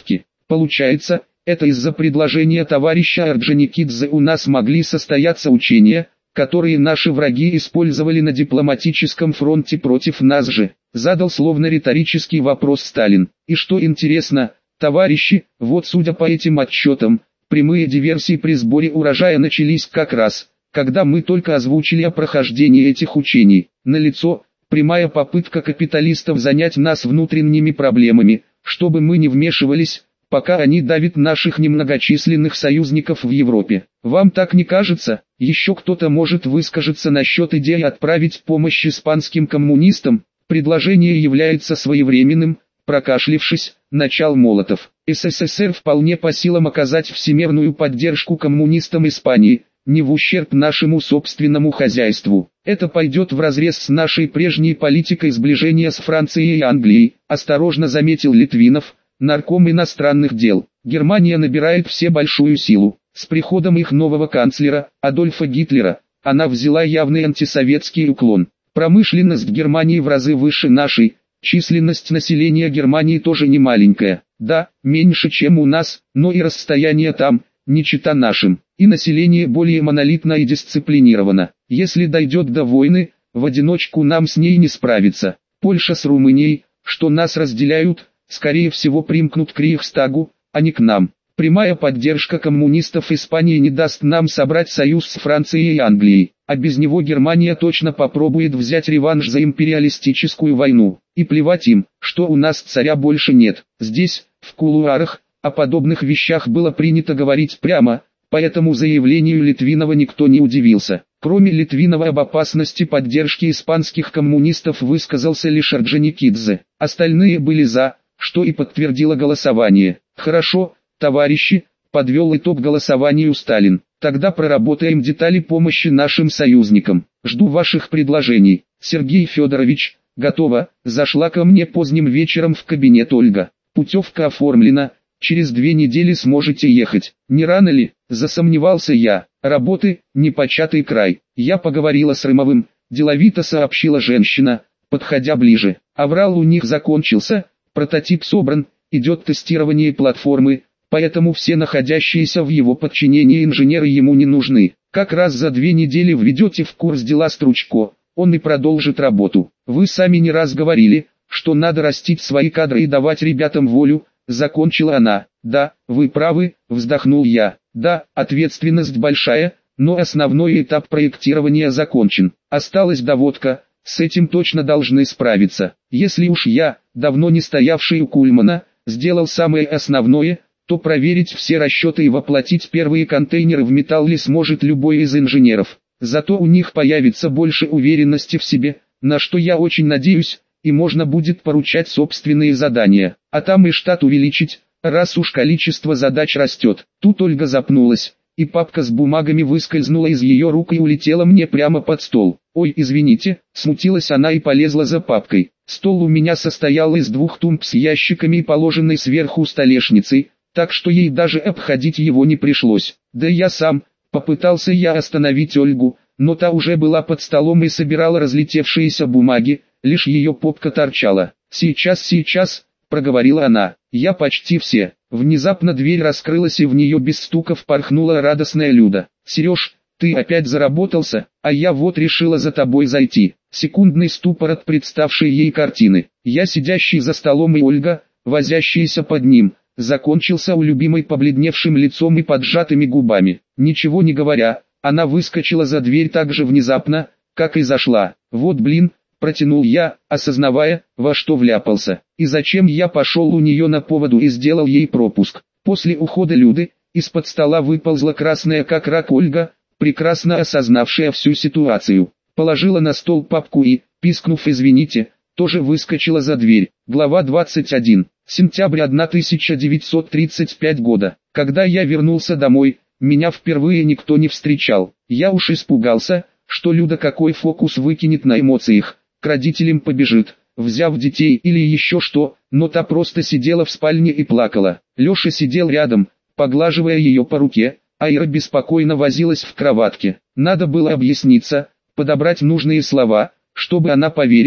Получается, это из-за предложения товарища Орджоникидзе у нас могли состояться учения, которые наши враги использовали на дипломатическом фронте против нас же, задал словно риторический вопрос Сталин. И что интересно, товарищи, вот судя по этим отчетам, прямые диверсии при сборе урожая начались как раз, когда мы только озвучили о прохождении этих учений. Налицо прямая попытка капиталистов занять нас внутренними проблемами, чтобы мы не вмешивались, пока они давят наших немногочисленных союзников в Европе. Вам так не кажется? Еще кто-то может высказаться насчет идеи отправить помощь испанским коммунистам? Предложение является своевременным, прокашлившись, начал Молотов. СССР вполне по силам оказать всемирную поддержку коммунистам Испании, не в ущерб нашему собственному хозяйству. Это пойдет вразрез с нашей прежней политикой сближения с Францией и Англией, осторожно заметил Литвинов, нарком иностранных дел. Германия набирает все большую силу. С приходом их нового канцлера, Адольфа Гитлера, она взяла явный антисоветский уклон. Промышленность Германии в разы выше нашей, численность населения Германии тоже не маленькая. Да, меньше чем у нас, но и расстояние там, не чета нашим, и население более монолитно и дисциплинировано. Если дойдет до войны, в одиночку нам с ней не справиться. Польша с Румынией, что нас разделяют, скорее всего примкнут к Рейхстагу, а не к нам. Прямая поддержка коммунистов Испании не даст нам собрать союз с Францией и Англией, а без него Германия точно попробует взять реванш за империалистическую войну. И плевать им, что у нас царя больше нет. Здесь, в кулуарах, о подобных вещах было принято говорить прямо, поэтому заявлению Литвинова никто не удивился. Кроме Литвинова об опасности поддержки испанских коммунистов высказался лишь Орджоникидзе. Остальные были за, что и подтвердило голосование. Хорошо, товарищи, подвел итог голосованию Сталин. Тогда проработаем детали помощи нашим союзникам. Жду ваших предложений. Сергей Федорович, готово. Зашла ко мне поздним вечером в кабинет Ольга. Путевка оформлена. Через две недели сможете ехать. Не рано ли? Засомневался я. Работы, непочатый край. Я поговорила с Рымовым, деловито сообщила женщина, подходя ближе. Аврал у них закончился, прототип собран, идет тестирование платформы, поэтому все находящиеся в его подчинении инженеры ему не нужны. Как раз за две недели введете в курс дела Стручко, он и продолжит работу. Вы сами не раз говорили, что надо растить свои кадры и давать ребятам волю. Закончила она. Да, вы правы, вздохнул я. Да, ответственность большая, но основной этап проектирования закончен. Осталась доводка, с этим точно должны справиться. Если уж я, давно не стоявший у Кульмана, сделал самое основное, то проверить все расчеты и воплотить первые контейнеры в металле сможет любой из инженеров. Зато у них появится больше уверенности в себе, на что я очень надеюсь, и можно будет поручать собственные задания, а там и штат увеличить, раз уж количество задач растет. Тут Ольга запнулась, и папка с бумагами выскользнула из ее рук и улетела мне прямо под стол. «Ой, извините», смутилась она и полезла за папкой. Стол у меня состоял из двух тумб с ящиками и положенной сверху столешницей, так что ей даже обходить его не пришлось. Да я сам, попытался я остановить Ольгу, но та уже была под столом и собирала разлетевшиеся бумаги, лишь ее попка торчала. «Сейчас, сейчас», — проговорила она, — «я почти все». Внезапно дверь раскрылась и в нее без стука впорхнула радостная Люда. «Сереж, ты опять заработался, а я вот решила за тобой зайти». Секундный ступор от представшей ей картины. Я сидящий за столом и Ольга, возящаяся под ним, закончился у любимой побледневшим лицом и поджатыми губами. Ничего не говоря, она выскочила за дверь так же внезапно, как и зашла. «Вот блин», протянул я, осознавая, во что вляпался, и зачем я пошел у нее на поводу и сделал ей пропуск. После ухода Люды, из-под стола выползла красная как рак Ольга, прекрасно осознавшая всю ситуацию. Положила на стол папку и, пискнув «извините», тоже выскочила за дверь. Глава двадцать один. Сентябрь тысяча девятьсот тридцать пятого года. Когда я вернулся домой, меня впервые никто не встречал. Я уж испугался, что Люда какой фокус выкинет на эмоциях, к родителям побежит, взяв детей или еще что, но та просто сидела в спальне и плакала. Леша сидел рядом, поглаживая ее по руке, а Ира беспокойно возилась в кроватке. Надо было объясниться, подобрать нужные слова, чтобы она поверила,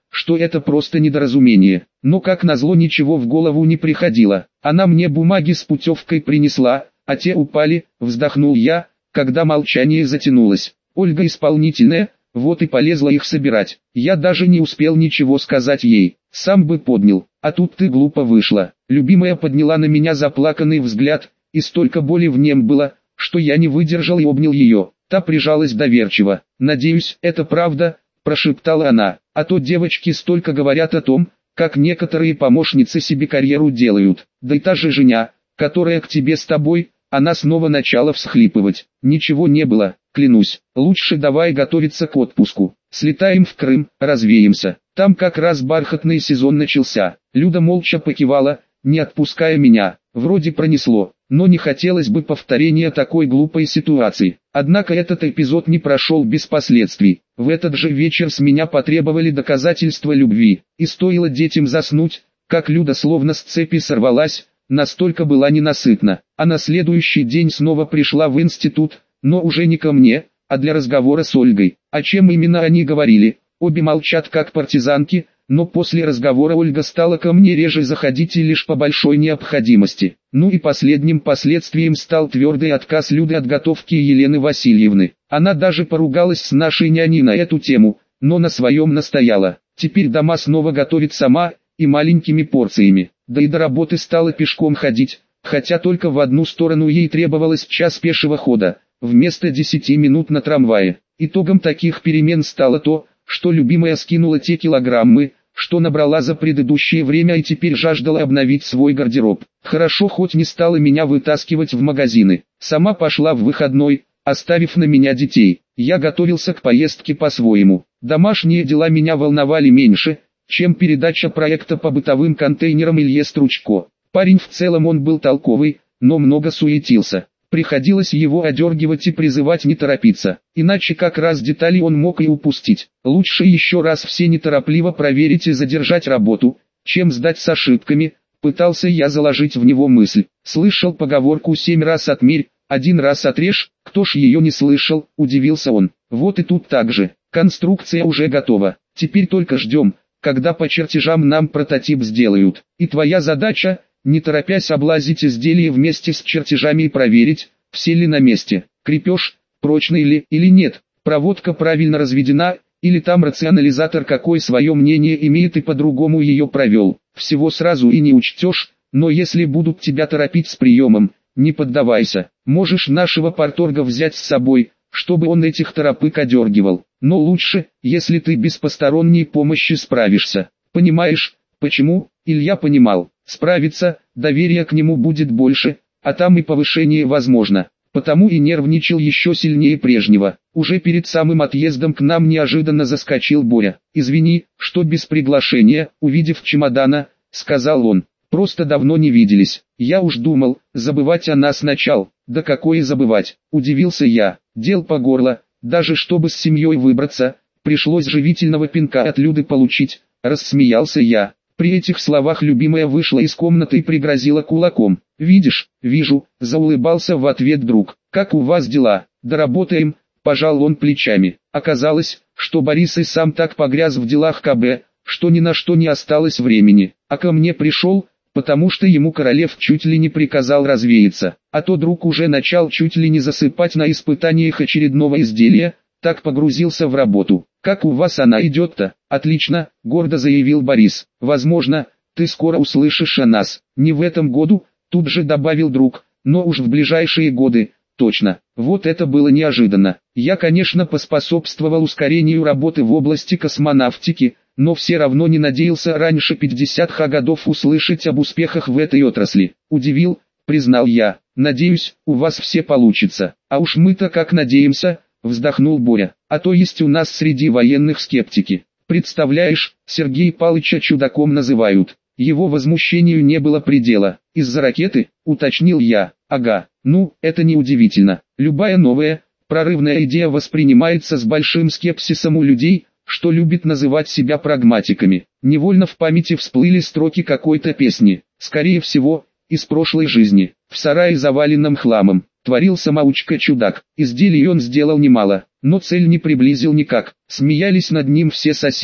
что это просто недоразумение. Но как назло ничего в голову не приходило. Она мне бумаги с путевкой принесла, а те упали, вздохнул я, когда молчание затянулось. Ольга исполнительная, вот и полезла их собирать. Я даже не успел ничего сказать ей, сам бы поднял, а тут ты глупо вышла. Любимая подняла на меня заплаканный взгляд, и столько боли в нем было, что я не выдержал и обнял ее. Та прижалась доверчиво. «Надеюсь, это правда», – прошептала она, – «а то девочки столько говорят о том, как некоторые помощницы себе карьеру делают. Да и та же Женя, которая к тебе с тобой». Она снова начала всхлипывать. «Ничего не было, клянусь. Лучше давай готовиться к отпуску. Слетаем в Крым, развеемся. Там как раз бархатный сезон начался». Люда молча покивала, не отпуская меня. Вроде пронесло, но не хотелось бы повторения такой глупой ситуации. Однако этот эпизод не прошел без последствий. В этот же вечер с меня потребовали доказательства любви. И стоило детям заснуть, как Люда словно с цепи сорвалась, настолько была ненасытна. А на следующий день снова пришла в институт, но уже не ко мне, а для разговора с Ольгой. О чем именно они говорили? Обе молчат как партизанки, но после разговора Ольга стала ко мне реже заходить и лишь по большой необходимости. Ну и последним последствием стал твердый отказ Люды от готовки Елены Васильевны. Она даже поругалась с нашей няней на эту тему, но на своем настояла. Теперь дома снова готовит сама, и маленькими порциями. Да и до работы стала пешком ходить, хотя только в одну сторону ей требовалось час пешего хода, вместо десяти минут на трамвае. Итогом таких перемен стало то, что любимая скинула те килограммы, что набрала за предыдущее время и теперь жаждала обновить свой гардероб. Хорошо хоть не стала меня вытаскивать в магазины, сама пошла в выходной, оставив на меня детей. Я готовился к поездке по-своему. Домашние дела меня волновали меньше, чем передача проекта по бытовым контейнерам Илье Стручко. Парень в целом он был толковый, но много суетился. Приходилось его одергивать и призывать не торопиться, иначе как раз детали он мог и упустить. Лучше еще раз все неторопливо проверить и задержать работу, чем сдать с ошибками, пытался я заложить в него мысль. Слышал поговорку «семь раз отмерь, один раз отрежь», кто ж ее не слышал, удивился он. Вот и тут так же, конструкция уже готова, теперь только ждем, когда по чертежам нам прототип сделают. И твоя задача, не торопясь облазить изделие вместе с чертежами и проверить, все ли на месте, крепеж, прочный ли или нет, проводка правильно разведена, или там рационализатор какое свое мнение имеет и по-другому ее провел. Всего сразу и не учтешь, но если будут тебя торопить с приемом, не поддавайся. Можешь нашего парторга взять с собой, чтобы он этих торопык одергивал. Но лучше, если ты без посторонней помощи справишься. Понимаешь, почему? Илья понимал. Справиться, доверия к нему будет больше, а там и повышение возможно. Потому и нервничал еще сильнее прежнего. Уже перед самым отъездом к нам неожиданно заскочил Боря. «Извини, что без приглашения», увидев чемодана, сказал он. «Просто давно не виделись. Я уж думал, забывать о нас начал». «Да какое забывать?» – удивился я. «Дел по горло, даже чтобы с семьей выбраться, пришлось живительного пинка от Люды получить», – рассмеялся я. При этих словах любимая вышла из комнаты и пригрозила кулаком. «Видишь?» «Вижу», – заулыбался в ответ друг. «Как у вас дела?» «Доработаем», – пожал он плечами. Оказалось, что Борис и сам так погряз в делах КБ, что ни на что не осталось времени. А ко мне пришел, потому что ему Королев чуть ли не приказал развеяться. А то друг уже начал чуть ли не засыпать на испытаниях очередного изделия, так погрузился в работу. «Как у вас она идет-то?» «Отлично», — гордо заявил Борис. «Возможно, ты скоро услышишь о нас. Не в этом году», — тут же добавил друг, «но уж в ближайшие годы, точно». Вот это было неожиданно. Я, конечно, поспособствовал ускорению работы в области космонавтики, но все равно не надеялся раньше пятидесятых годов услышать об успехах в этой отрасли. Удивил, признал я. «Надеюсь, у вас все получится». «А уж мы-то как надеемся», — вздохнул Боря. «А то есть у нас среди военных скептики. Представляешь, Сергей Палыча чудаком называют». Его возмущению не было предела. «Из-за ракеты?» — уточнил я. «Ага, ну, это не удивительно. Любая новая, прорывная идея воспринимается с большим скепсисом у людей, что любит называть себя прагматиками». Невольно в памяти всплыли строки какой-то песни, скорее всего, из прошлой жизни. В сарае, заваленном хламом, творил самоучка-чудак. Изделий он сделал немало, но цель не приблизил никак. Смеялись над ним все соседи.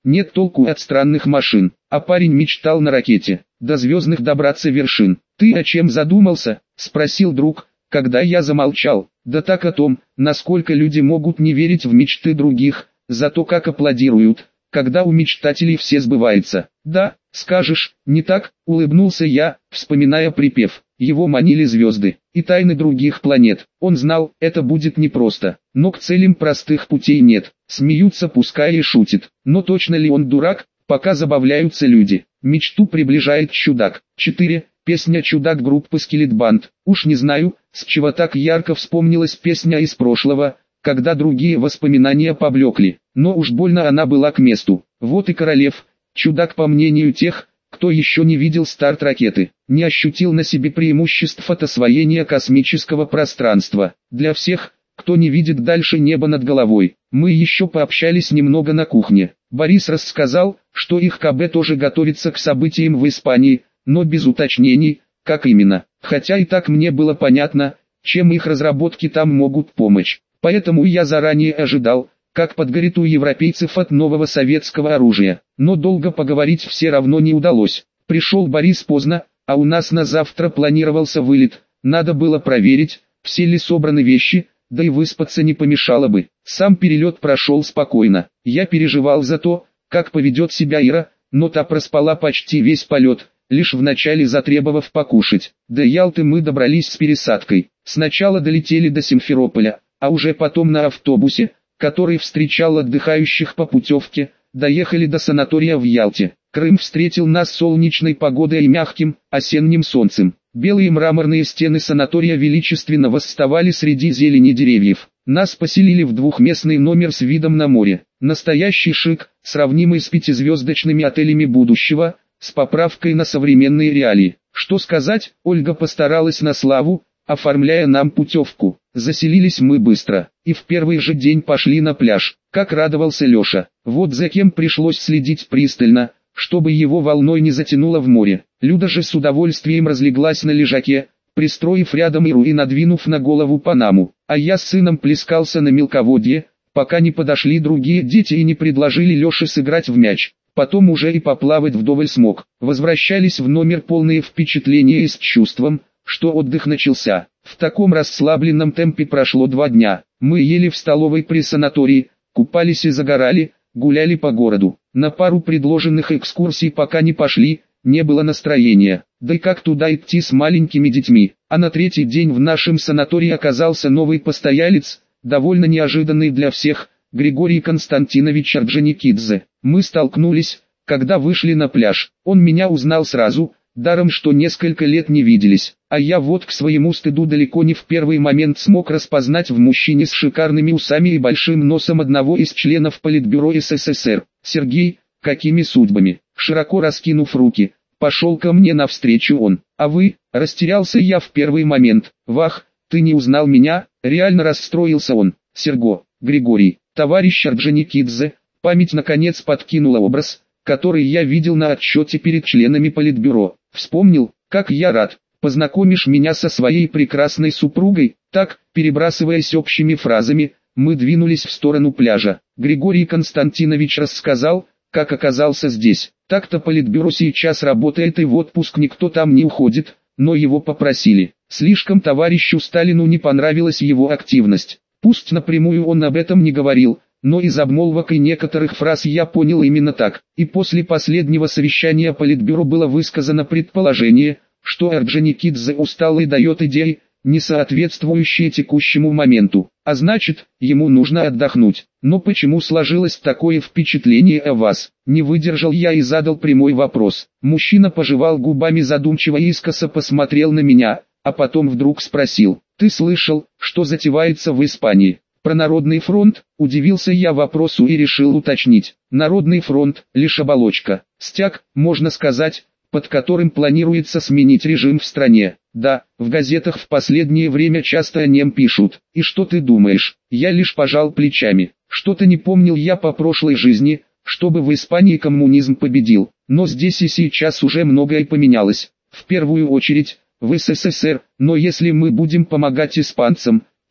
нет толку от странных машин, а парень мечтал на ракете, до звездных добраться вершин. «Ты о чем задумался?» – спросил друг, когда я замолчал. «Да так о том, насколько люди могут не верить в мечты других, зато как аплодируют, когда у мечтателей все сбывается». «Да, скажешь, не так?» – улыбнулся я, вспоминая припев. Его манили звезды и тайны других планет. Он знал, это будет непросто, но к целям простых путей нет. Смеются, пускай и шутит. Но точно ли он дурак, пока забавляются люди? Мечту приближает чудак. четыре. Песня «Чудак» группы Скелетбанд. Уж не знаю, с чего так ярко вспомнилась песня из прошлого, когда другие воспоминания поблекли, но уж больно она была к месту. Вот и Королев, чудак по мнению тех, кто еще не видел старт ракеты, не ощутил на себе преимуществ от освоения космического пространства. Для всех, кто не видит дальше неба над головой, мы еще пообщались немного на кухне. Борис рассказал, что их КБ тоже готовится к событиям в Испании, но без уточнений, как именно. Хотя и так мне было понятно, чем их разработки там могут помочь. Поэтому я заранее ожидал, как подгорит у европейцев от нового советского оружия. Но долго поговорить все равно не удалось. Пришел Борис поздно, а у нас на завтра планировался вылет. Надо было проверить, все ли собраны вещи, да и выспаться не помешало бы. Сам перелет прошел спокойно. Я переживал за то, как поведет себя Ира, но та проспала почти весь полет, лишь вначале затребовав покушать. До Ялты мы добрались с пересадкой. Сначала долетели до Симферополя, а уже потом на автобусе, который встречал отдыхающих по путевке, доехали до санатория в Ялте. Крым встретил нас солнечной погодой и мягким, осенним солнцем. Белые мраморные стены санатория величественно восставали среди зелени деревьев. Нас поселили в двухместный номер с видом на море. Настоящий шик, сравнимый с пятизвездочными отелями будущего, с поправкой на современные реалии. Что сказать, Ольга постаралась на славу, оформляя нам путевку. Заселились мы быстро, и в первый же день пошли на пляж. Как радовался Леша. Вот за кем пришлось следить пристально, чтобы его волной не затянуло в море. Люда же с удовольствием разлеглась на лежаке, пристроив рядом Иру и надвинув на голову панаму. А я с сыном плескался на мелководье, пока не подошли другие дети и не предложили Леше сыграть в мяч. Потом уже и поплавать вдоволь смог. Возвращались в номер полные впечатления и с чувством, что отдых начался. В таком расслабленном темпе прошло два дня. Мы ели в столовой при санатории, купались и загорали, гуляли по городу. На пару предложенных экскурсий пока не пошли, не было настроения. Да и как туда идти с маленькими детьми? А на третий день в нашем санатории оказался новый постоялец, довольно неожиданный для всех, Григорий Константинович Орджоникидзе. Мы столкнулись, когда вышли на пляж. Он меня узнал сразу, даром что несколько лет не виделись, а я вот к своему стыду далеко не в первый момент смог распознать в мужчине с шикарными усами и большим носом одного из членов Политбюро СССР. Сергей, какими судьбами? Широко раскинув руки, пошел ко мне навстречу он. А вы? Растерялся я в первый момент. Вах, ты не узнал меня? Реально расстроился он. Серго, Григорий, товарищ Орджоникидзе. Память наконец подкинула образ, который я видел на отчете перед членами Политбюро. Вспомнил, как я рад. Познакомишь меня со своей прекрасной супругой? Так, перебрасываясь общими фразами, мы двинулись в сторону пляжа. Григорий Константинович рассказал, как оказался здесь. Так-то Политбюро сейчас работает и в отпуск никто там не уходит, но его попросили. Слишком товарищу Сталину не понравилась его активность. Пусть напрямую он об этом не говорил, но из обмолвок и некоторых фраз я понял именно так. И после последнего совещания Политбюро было высказано предположение, что Орджоникидзе устал и дает идеи, не соответствующие текущему моменту, а значит, ему нужно отдохнуть. Но почему сложилось такое впечатление о вас? Не выдержал я и задал прямой вопрос. Мужчина пожевал губами, задумчиво и искоса посмотрел на меня, а потом вдруг спросил: «Ты слышал, что затевается в Испании?» «Про Народный фронт?» – удивился я вопросу и решил уточнить. Народный фронт – лишь оболочка, стяг, можно сказать, под которым планируется сменить режим в стране. Да, в газетах в последнее время часто о нем пишут. И что ты думаешь? Я лишь пожал плечами. Что-то не помнил я по прошлой жизни, чтобы в Испании коммунизм победил. Но здесь и сейчас уже многое поменялось. В первую очередь, в СССР, но если мы будем помогать испанцам,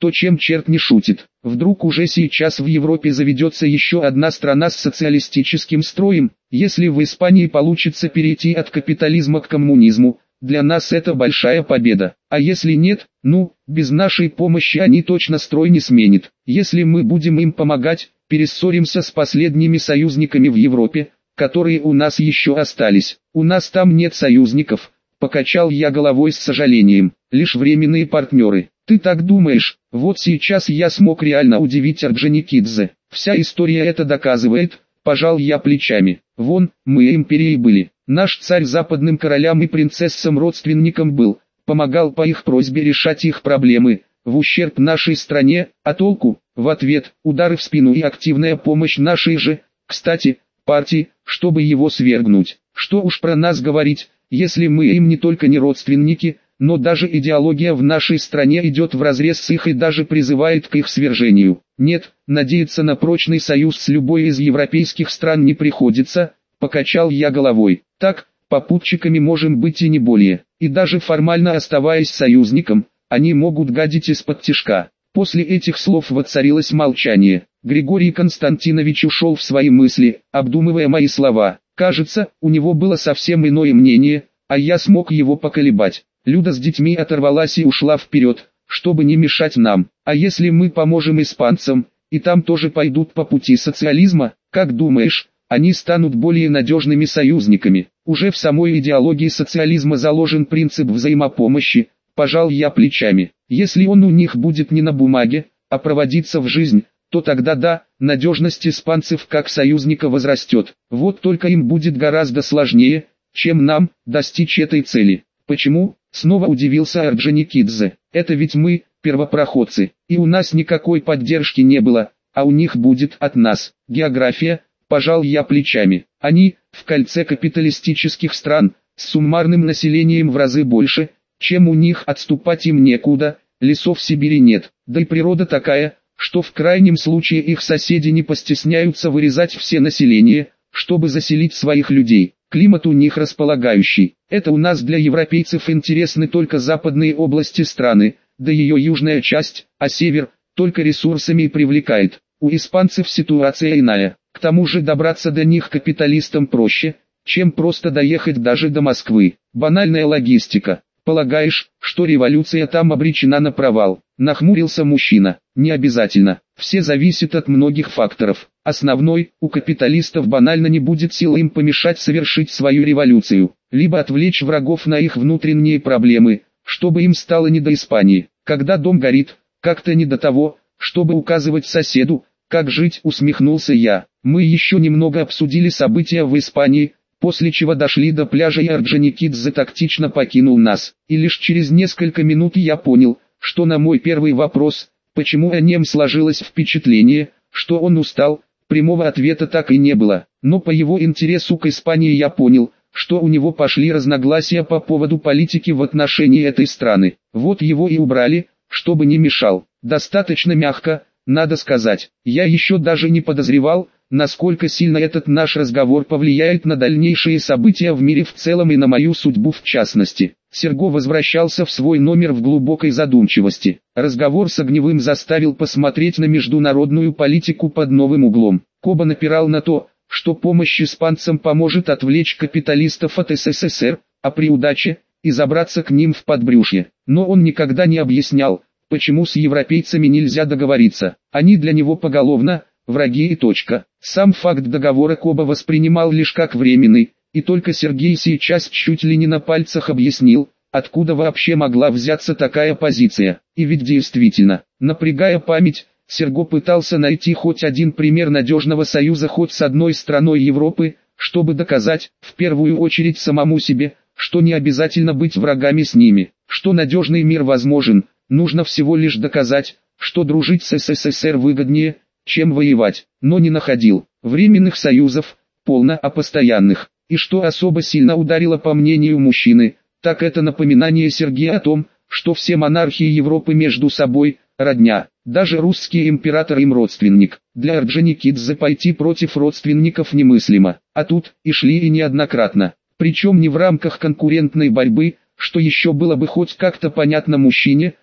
то чем черт не шутит. Вдруг уже сейчас в Европе заведется еще одна страна с социалистическим строем, если в Испании получится перейти от капитализма к коммунизму, для нас это большая победа. А если нет, ну, без нашей помощи они точно строй не сменят. Если мы будем им помогать, перессоримся с последними союзниками в Европе, которые у нас еще остались. У нас там нет союзников, покачал я головой с сожалением, лишь временные партнеры. Ты так думаешь? Вот сейчас я смог реально удивить Орджоникидзе. Вся история это доказывает, пожал я плечами. Вон, мы империей были. Наш царь западным королям и принцессам родственникам был, помогал по их просьбе решать их проблемы, в ущерб нашей стране, а толку? В ответ, удары в спину и активная помощь нашей же, кстати, партии, чтобы его свергнуть. Что уж про нас говорить, если мы им не только не родственники, но даже идеология в нашей стране идет вразрез с их и даже призывает к их свержению. Нет, надеяться на прочный союз с любой из европейских стран не приходится, покачал я головой. Так, попутчиками можем быть и не более. И даже формально оставаясь союзником, они могут гадить из-под тишка. После этих слов воцарилось молчание. Григорий Константинович ушел в свои мысли, обдумывая мои слова. Кажется, у него было совсем иное мнение, а я смог его поколебать. Люда с детьми оторвалась и ушла вперед, чтобы не мешать нам. А если мы поможем испанцам, и там тоже пойдут по пути социализма, как думаешь, они станут более надежными союзниками? Уже в самой идеологии социализма заложен принцип взаимопомощи, пожал я плечами. Если он у них будет не на бумаге, а проводиться в жизнь, то тогда да, надежность испанцев как союзника возрастет. Вот только им будет гораздо сложнее, чем нам, достичь этой цели. Почему? Снова удивился Орджоникидзе. Это ведь мы, первопроходцы, и у нас никакой поддержки не было, а у них будет от нас. География, пожал я плечами. Они, в кольце капиталистических стран, с суммарным населением в разы больше, чем у них, отступать им некуда, лесов в Сибири нет, да и природа такая, что в крайнем случае их соседи не постесняются вырезать все население, чтобы заселить своих людей. Климат у них располагающий. Это у нас для европейцев интересны только западные области страны, да ее южная часть, а север, только ресурсами и привлекает. У испанцев ситуация иная. К тому же добраться до них капиталистам проще, чем просто доехать даже до Москвы. Банальная логистика. Полагаешь, что революция там обречена на провал? Нахмурился мужчина. Не обязательно. Все зависит от многих факторов. Основной, у капиталистов банально не будет сил им помешать совершить свою революцию, либо отвлечь врагов на их внутренние проблемы, чтобы им стало не до Испании. Когда дом горит, как-то не до того, чтобы указывать соседу, как жить, усмехнулся я. Мы еще немного обсудили события в Испании, после чего дошли до пляжа и Орджоникидзе тактично покинул нас. И лишь через несколько минут я понял, что на мой первый вопрос, почему о нем сложилось впечатление, что он устал, прямого ответа так и не было. Но по его интересу к Испании я понял, что у него пошли разногласия по поводу политики в отношении этой страны. Вот его и убрали, чтобы не мешал. Достаточно мягко, надо сказать. Я еще даже не подозревал, насколько сильно этот наш разговор повлияет на дальнейшие события в мире в целом и на мою судьбу в частности. Серго возвращался в свой номер в глубокой задумчивости. Разговор с Огневым заставил посмотреть на международную политику под новым углом. Коба напирал на то, что помощь испанцам поможет отвлечь капиталистов от СССР, а при удаче – и забраться к ним в подбрюшье. Но он никогда не объяснял, почему с европейцами нельзя договориться. Они для него поголовно – враги и точка. Сам факт договора Коба воспринимал лишь как временный, и только Сергей сейчас чуть ли не на пальцах объяснил, откуда вообще могла взяться такая позиция. И ведь действительно, напрягая память, Серго пытался найти хоть один пример надежного союза хоть с одной страной Европы, чтобы доказать, в первую очередь самому себе, что не обязательно быть врагами с ними, что надежный мир возможен, нужно всего лишь доказать, что дружить с СССР выгоднее, чем воевать, но не находил. Временных союзов, полно, а постоянных. И что особо сильно ударило по мнению мужчины, так это напоминание Сергея о том, что все монархии Европы между собой – родня, даже русский император им родственник. Для Орджоникидзе пойти против родственников немыслимо, а тут и шли и неоднократно. Причем не в рамках конкурентной борьбы, что еще было бы хоть как-то понятно мужчине,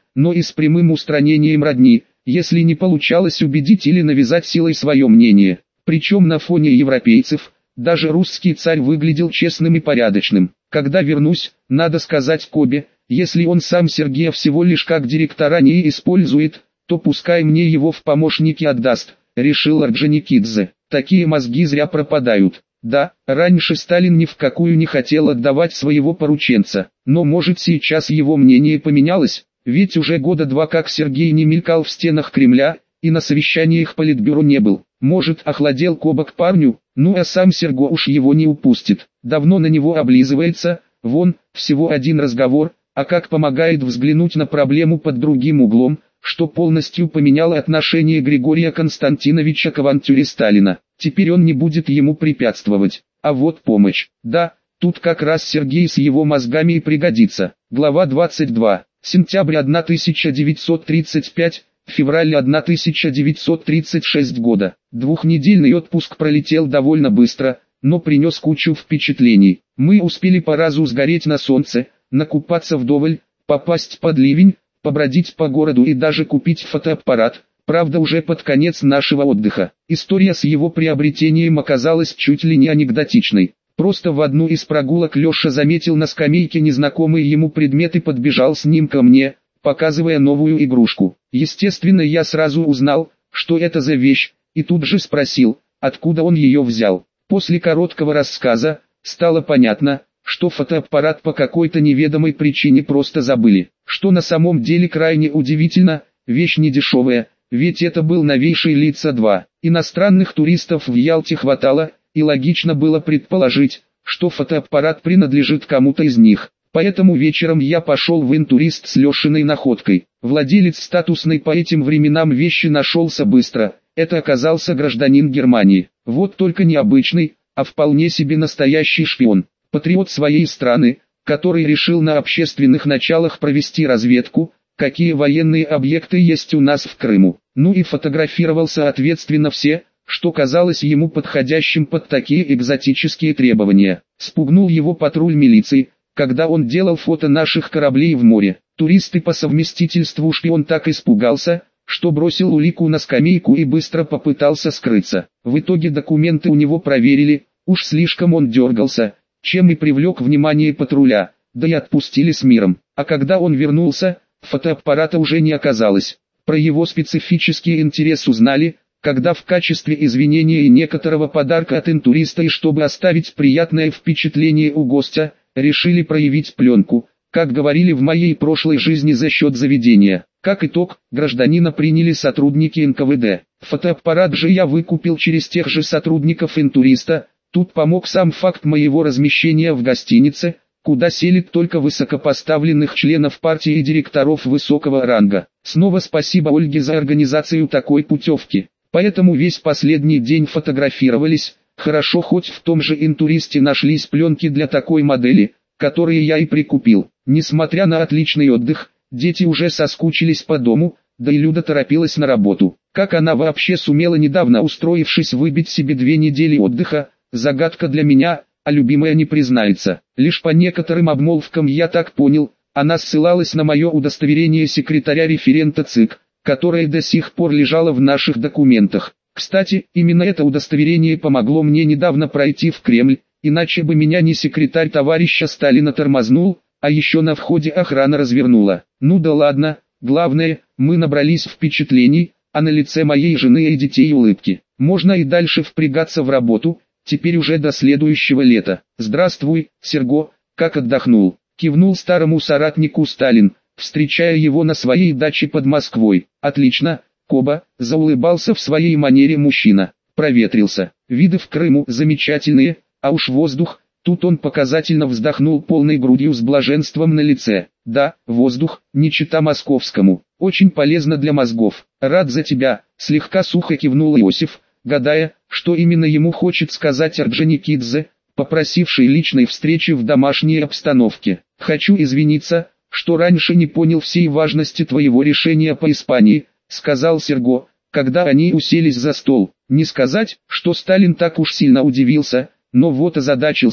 но и с прямым устранением родни, если не получалось убедить или навязать силой свое мнение. Причем на фоне европейцев, даже русский царь выглядел честным и порядочным. Когда вернусь, надо сказать Кобе, если он сам Сергея всего лишь как директора не использует, то пускай мне его в помощники отдаст, решил Орджоникидзе. Такие мозги зря пропадают. Да, раньше Сталин ни в какую не хотел отдавать своего порученца, но может сейчас его мнение поменялось, ведь уже года два как Сергей не мелькал в стенах Кремля, и на совещаниях Политбюро не был. Может, охладел Коба к парню, ну а сам Серго уж его не упустит, давно на него облизывается, вон, всего один разговор, а как помогает взглянуть на проблему под другим углом, что полностью поменяло отношение Григория Константиновича к авантюре Сталина. Теперь он не будет ему препятствовать. А вот помощь. Да, тут как раз Сергей с его мозгами и пригодится. Глава двадцать два. Сентябрь тысяча девятьсот тридцать пятого, февраль тысяча девятьсот тридцать шестого года. Двухнедельный отпуск пролетел довольно быстро, но принес кучу впечатлений. Мы успели по разу сгореть на солнце, накупаться вдоволь, попасть под ливень, побродить по городу и даже купить фотоаппарат, правда уже под конец нашего отдыха. История с его приобретением оказалась чуть ли не анекдотичной. Просто в одну из прогулок Леша заметил на скамейке незнакомый ему предмет и подбежал с ним ко мне, показывая новую игрушку. Естественно, я сразу узнал, что это за вещь, и тут же спросил, откуда он ее взял. После короткого рассказа, стало понятно, что фотоаппарат по какой-то неведомой причине просто забыли. Что на самом деле крайне удивительно, вещь не дешевая, ведь это был новейший Лица два. Иностранных туристов в Ялте хватало, и логично было предположить, что фотоаппарат принадлежит кому-то из них. Поэтому вечером я пошел в Интурист с Лешиной находкой. Владелец статусной по этим временам вещи нашелся быстро, это оказался гражданин Германии. Вот только не обычный, а вполне себе настоящий шпион. Патриот своей страны, который решил на общественных началах провести разведку, какие военные объекты есть у нас в Крыму. Ну и фотографировал соответственно все, что казалось ему подходящим под такие экзотические требования. Спугнул его патруль милиции, когда он делал фото наших кораблей в море. Турист и по совместительству шпион так испугался, что бросил улику на скамейку и быстро попытался скрыться. В итоге документы у него проверили, уж слишком он дергался, чем и привлек внимание патруля, да и отпустили с миром. А когда он вернулся, фотоаппарата уже не оказалось. Про его специфический интерес узнали, когда в качестве извинения и некоторого подарка от интуриста и чтобы оставить приятное впечатление у гостя, решили проявить пленку, как говорили в моей прошлой жизни за счет заведения. Как итог, гражданина приняли сотрудники эн ка вэ дэ. Фотоаппарат же я выкупил через тех же сотрудников интуриста. Тут помог сам факт моего размещения в гостинице, куда селят только высокопоставленных членов партии и директоров высокого ранга. Снова спасибо Ольге за организацию такой путевки. Поэтому весь последний день фотографировались, хорошо хоть в том же интуристе нашлись пленки для такой модели, которые я и прикупил. Несмотря на отличный отдых, дети уже соскучились по дому, да и Люда торопилась на работу. Как она вообще сумела недавно устроившись выбить себе две недели отдыха, загадка для меня, а любимая не признается. Лишь по некоторым обмолвкам я так понял, она ссылалась на мое удостоверение секретаря-референта ЦИК, которое до сих пор лежало в наших документах. Кстати, именно это удостоверение помогло мне недавно пройти в Кремль, иначе бы меня не секретарь товарища Сталина тормознул, а еще на входе охрана развернула. Ну да ладно, главное, мы набрались впечатлений, а на лице моей жены и детей улыбки. Можно и дальше впрягаться в работу, теперь уже до следующего лета. Здравствуй, Серго, как отдохнул? Кивнул старому соратнику Сталин, встречая его на своей даче под Москвой. Отлично, Коба, заулыбался в своей манере мужчина. Проветрился. Виды в Крыму замечательные, а уж воздух. Тут он показательно вздохнул полной грудью с блаженством на лице. Да, воздух, не чита московскому. Очень полезно для мозгов. Рад за тебя, слегка сухо кивнул Иосиф, гадая, что именно ему хочет сказать Орджоникидзе, попросивший личной встречи в домашней обстановке. Хочу извиниться, что раньше не понял всей важности твоего решения по Испании, сказал Серго, когда они уселись за стол. Не сказать, что Сталин так уж сильно удивился, но вот озадачился,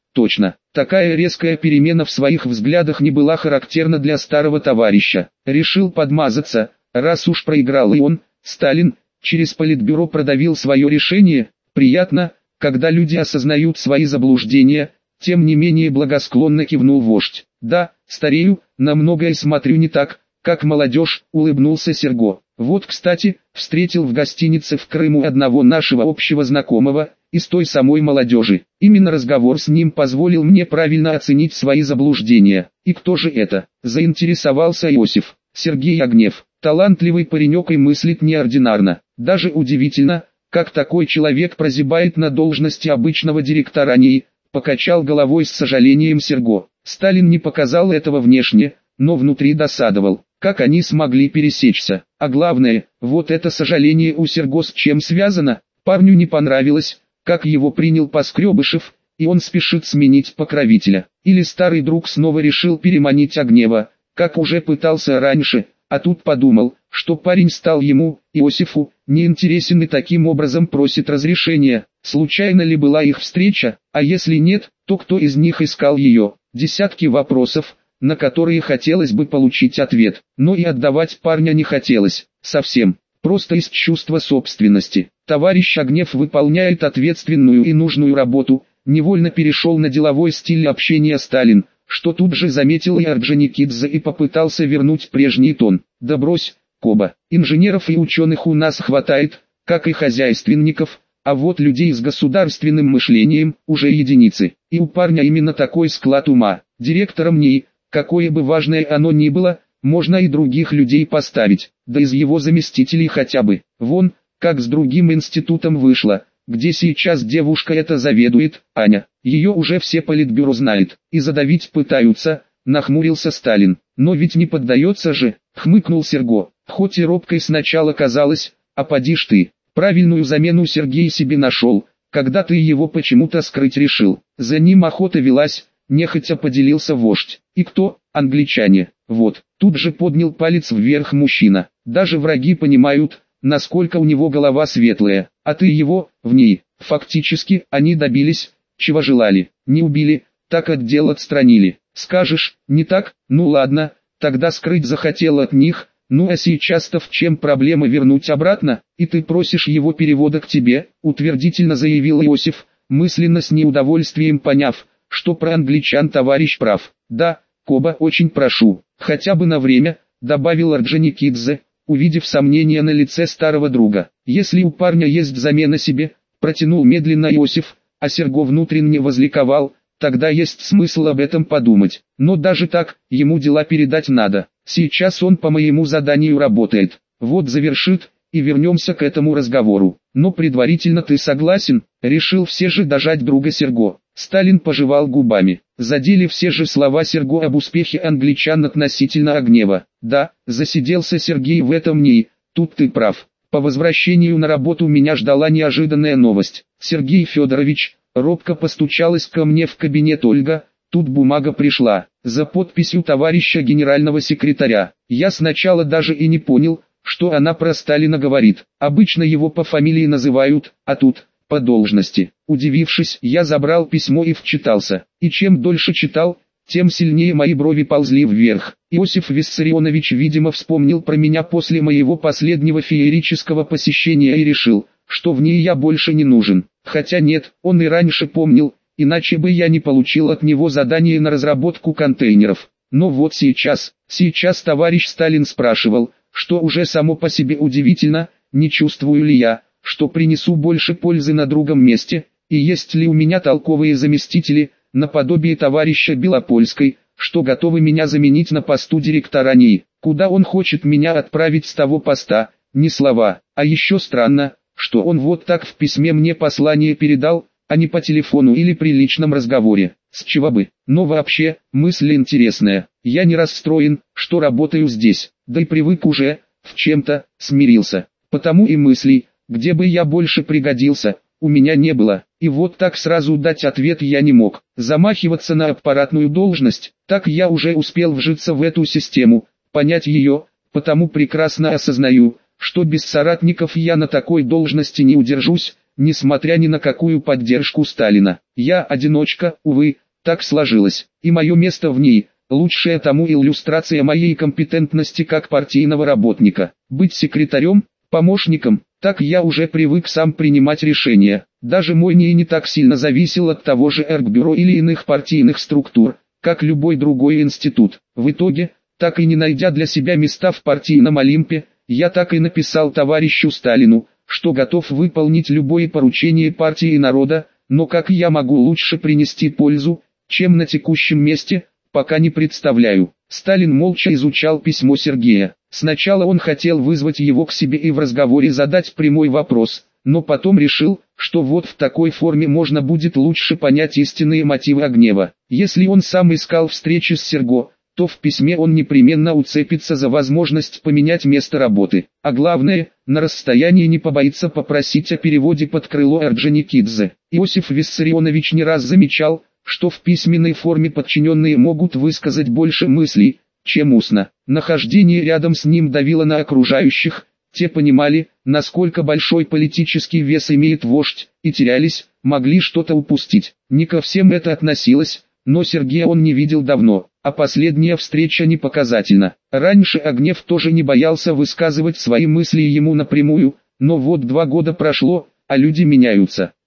Точно, такая резкая перемена в своих взглядах не была характерна для старого товарища. Решил подмазаться, раз уж проиграл и он, Сталин, через политбюро продавил свое решение. Приятно, когда люди осознают свои заблуждения. Тем не менее благосклонно кивнул вождь. Да, старею, на многое смотрю не так, как молодежь, улыбнулся Серго. Вот, кстати, встретил в гостинице в Крыму одного нашего общего знакомого, из той самой молодежи. Именно разговор с ним позволил мне правильно оценить свои заблуждения. И кто же это? Заинтересовался Иосиф. Сергей Огнев. Талантливый паренек и мыслит неординарно. Даже удивительно, как такой человек прозябает на должности обычного директора НИИ, покачал головой с сожалением Серго. Сталин не показал этого внешне, но внутри досадовал. Как они смогли пересечься? А главное, вот это сожаление у Серго с чем связано? Парню не понравилось, как его принял Поскребышев, и он спешит сменить покровителя. Или старый друг снова решил переманить Огнева, как уже пытался раньше, а тут подумал, что парень стал ему, Иосифу, неинтересен и таким образом просит разрешения. Случайно ли была их встреча, а если нет, то кто из них искал ее? Десятки вопросов, на которые хотелось бы получить ответ, но и отдавать парня не хотелось, совсем, просто из чувства собственности. Товарищ Огнев выполняет ответственную и нужную работу, невольно перешел на деловой стиль общения Сталин, что тут же заметил и Орджоникидзе и попытался вернуть прежний тон. Да брось, Коба, инженеров и ученых у нас хватает, как и хозяйственников, а вот людей с государственным мышлением уже единицы. И у парня именно такой склад ума. Директором НИИ, какое бы важное оно ни было, можно и других людей поставить, да из его заместителей хотя бы. Вон, как с другим институтом вышло, где сейчас девушка эта заведует, Аня. Ее уже все политбюро знает, и задавить пытаются, нахмурился Сталин. Но ведь не поддается же, хмыкнул Серго. Хоть и робкой сначала казалось, а поди ж ты. Правильную замену Сергей себе нашел, когда ты его почему-то скрыть решил. За ним охота велась, нехотя поделился вождь. И кто? Англичане. Вот, тут же поднял палец вверх мужчина. Даже враги понимают, насколько у него голова светлая, а ты его, в ней. Фактически, они добились, чего желали. Не убили, так от дел отстранили. Скажешь, не так? Ну ладно, тогда скрыть захотел от них. Ну а сейчас-то в чем проблема вернуть обратно, и ты просишь его перевода к тебе, утвердительно заявил Иосиф, мысленно с неудовольствием поняв, что про англичан товарищ прав. Да, Коба, очень прошу, хотя бы на время, добавил Орджоникидзе, увидев сомнение на лице старого друга. Если у парня есть замена себе, протянул медленно Иосиф, а Серго внутренне возликовал, тогда есть смысл об этом подумать. Но даже так, ему дела передать надо. Сейчас он по моему заданию работает. Вот завершит, и вернемся к этому разговору. Но предварительно ты согласен? Решил все же дожать друга Серго. Сталин пожевал губами. Задели все же слова Серго об успехе англичан относительно Огнева. Да, засиделся Сергей в этом НИИ, тут ты прав. По возвращению на работу меня ждала неожиданная новость. Сергей Федорович, робко постучалась ко мне в кабинет Ольга. Тут бумага пришла, за подписью товарища генерального секретаря. Я сначала даже и не понял, что она про Сталина говорит. Обычно его по фамилии называют, а тут, по должности. Удивившись, я забрал письмо и вчитался. И чем дольше читал, тем сильнее мои брови ползли вверх. Иосиф Виссарионович, видимо, вспомнил про меня после моего последнего феерического посещения и решил, что в ней я больше не нужен. Хотя нет, он и раньше помнил, иначе бы я не получил от него задание на разработку контейнеров. Но вот сейчас, сейчас товарищ Сталин спрашивал, что уже само по себе удивительно, не чувствую ли я, что принесу больше пользы на другом месте, и есть ли у меня толковые заместители, наподобие товарища Белопольской, что готовы меня заменить на посту директора НИИ. Куда он хочет меня отправить с того поста, ни слова. А еще странно, что он вот так в письме мне послание передал, а не по телефону или при личном разговоре. С чего бы? Но вообще, мысль интересная. Я не расстроен, что работаю здесь, да и привык уже, в чем-то, смирился. Потому и мыслей, где бы я больше пригодился, у меня не было. И вот так сразу дать ответ я не мог. Замахиваться на аппаратную должность, так я уже успел вжиться в эту систему, понять ее, потому прекрасно осознаю, что без соратников я на такой должности не удержусь. несмотря ни на какую поддержку Сталина. Я одиночка, увы, так сложилось, и мое место в ней – лучшая тому иллюстрация моей компетентности как партийного работника. Быть секретарем, помощником, так я уже привык сам принимать решения. Даже мой НИИ не так сильно зависел от того же Оргбюро или иных партийных структур, как любой другой институт. В итоге, так и не найдя для себя места в партийном Олимпе, я так и написал товарищу Сталину, что готов выполнить любое поручение партии и народа, но как я могу лучше принести пользу, чем на текущем месте, пока не представляю. Сталин молча изучал письмо Сергея. Сначала он хотел вызвать его к себе и в разговоре задать прямой вопрос, но потом решил, что вот в такой форме можно будет лучше понять истинные мотивы Огнева. Если он сам искал встречи с Серго, то в письме он непременно уцепится за возможность поменять место работы. А главное, на расстоянии не побоится попросить о переводе под крыло Орджоникидзе. Иосиф Виссарионович не раз замечал, что в письменной форме подчиненные могут высказать больше мыслей, чем устно. Нахождение рядом с ним давило на окружающих, те понимали, насколько большой политический вес имеет вождь, и терялись, могли что-то упустить. Не ко всем это относилось, но Сергея он не видел давно, а последняя встреча не показательна. Раньше Огнев тоже не боялся высказывать свои мысли ему напрямую, но вот два года прошло, а люди меняются.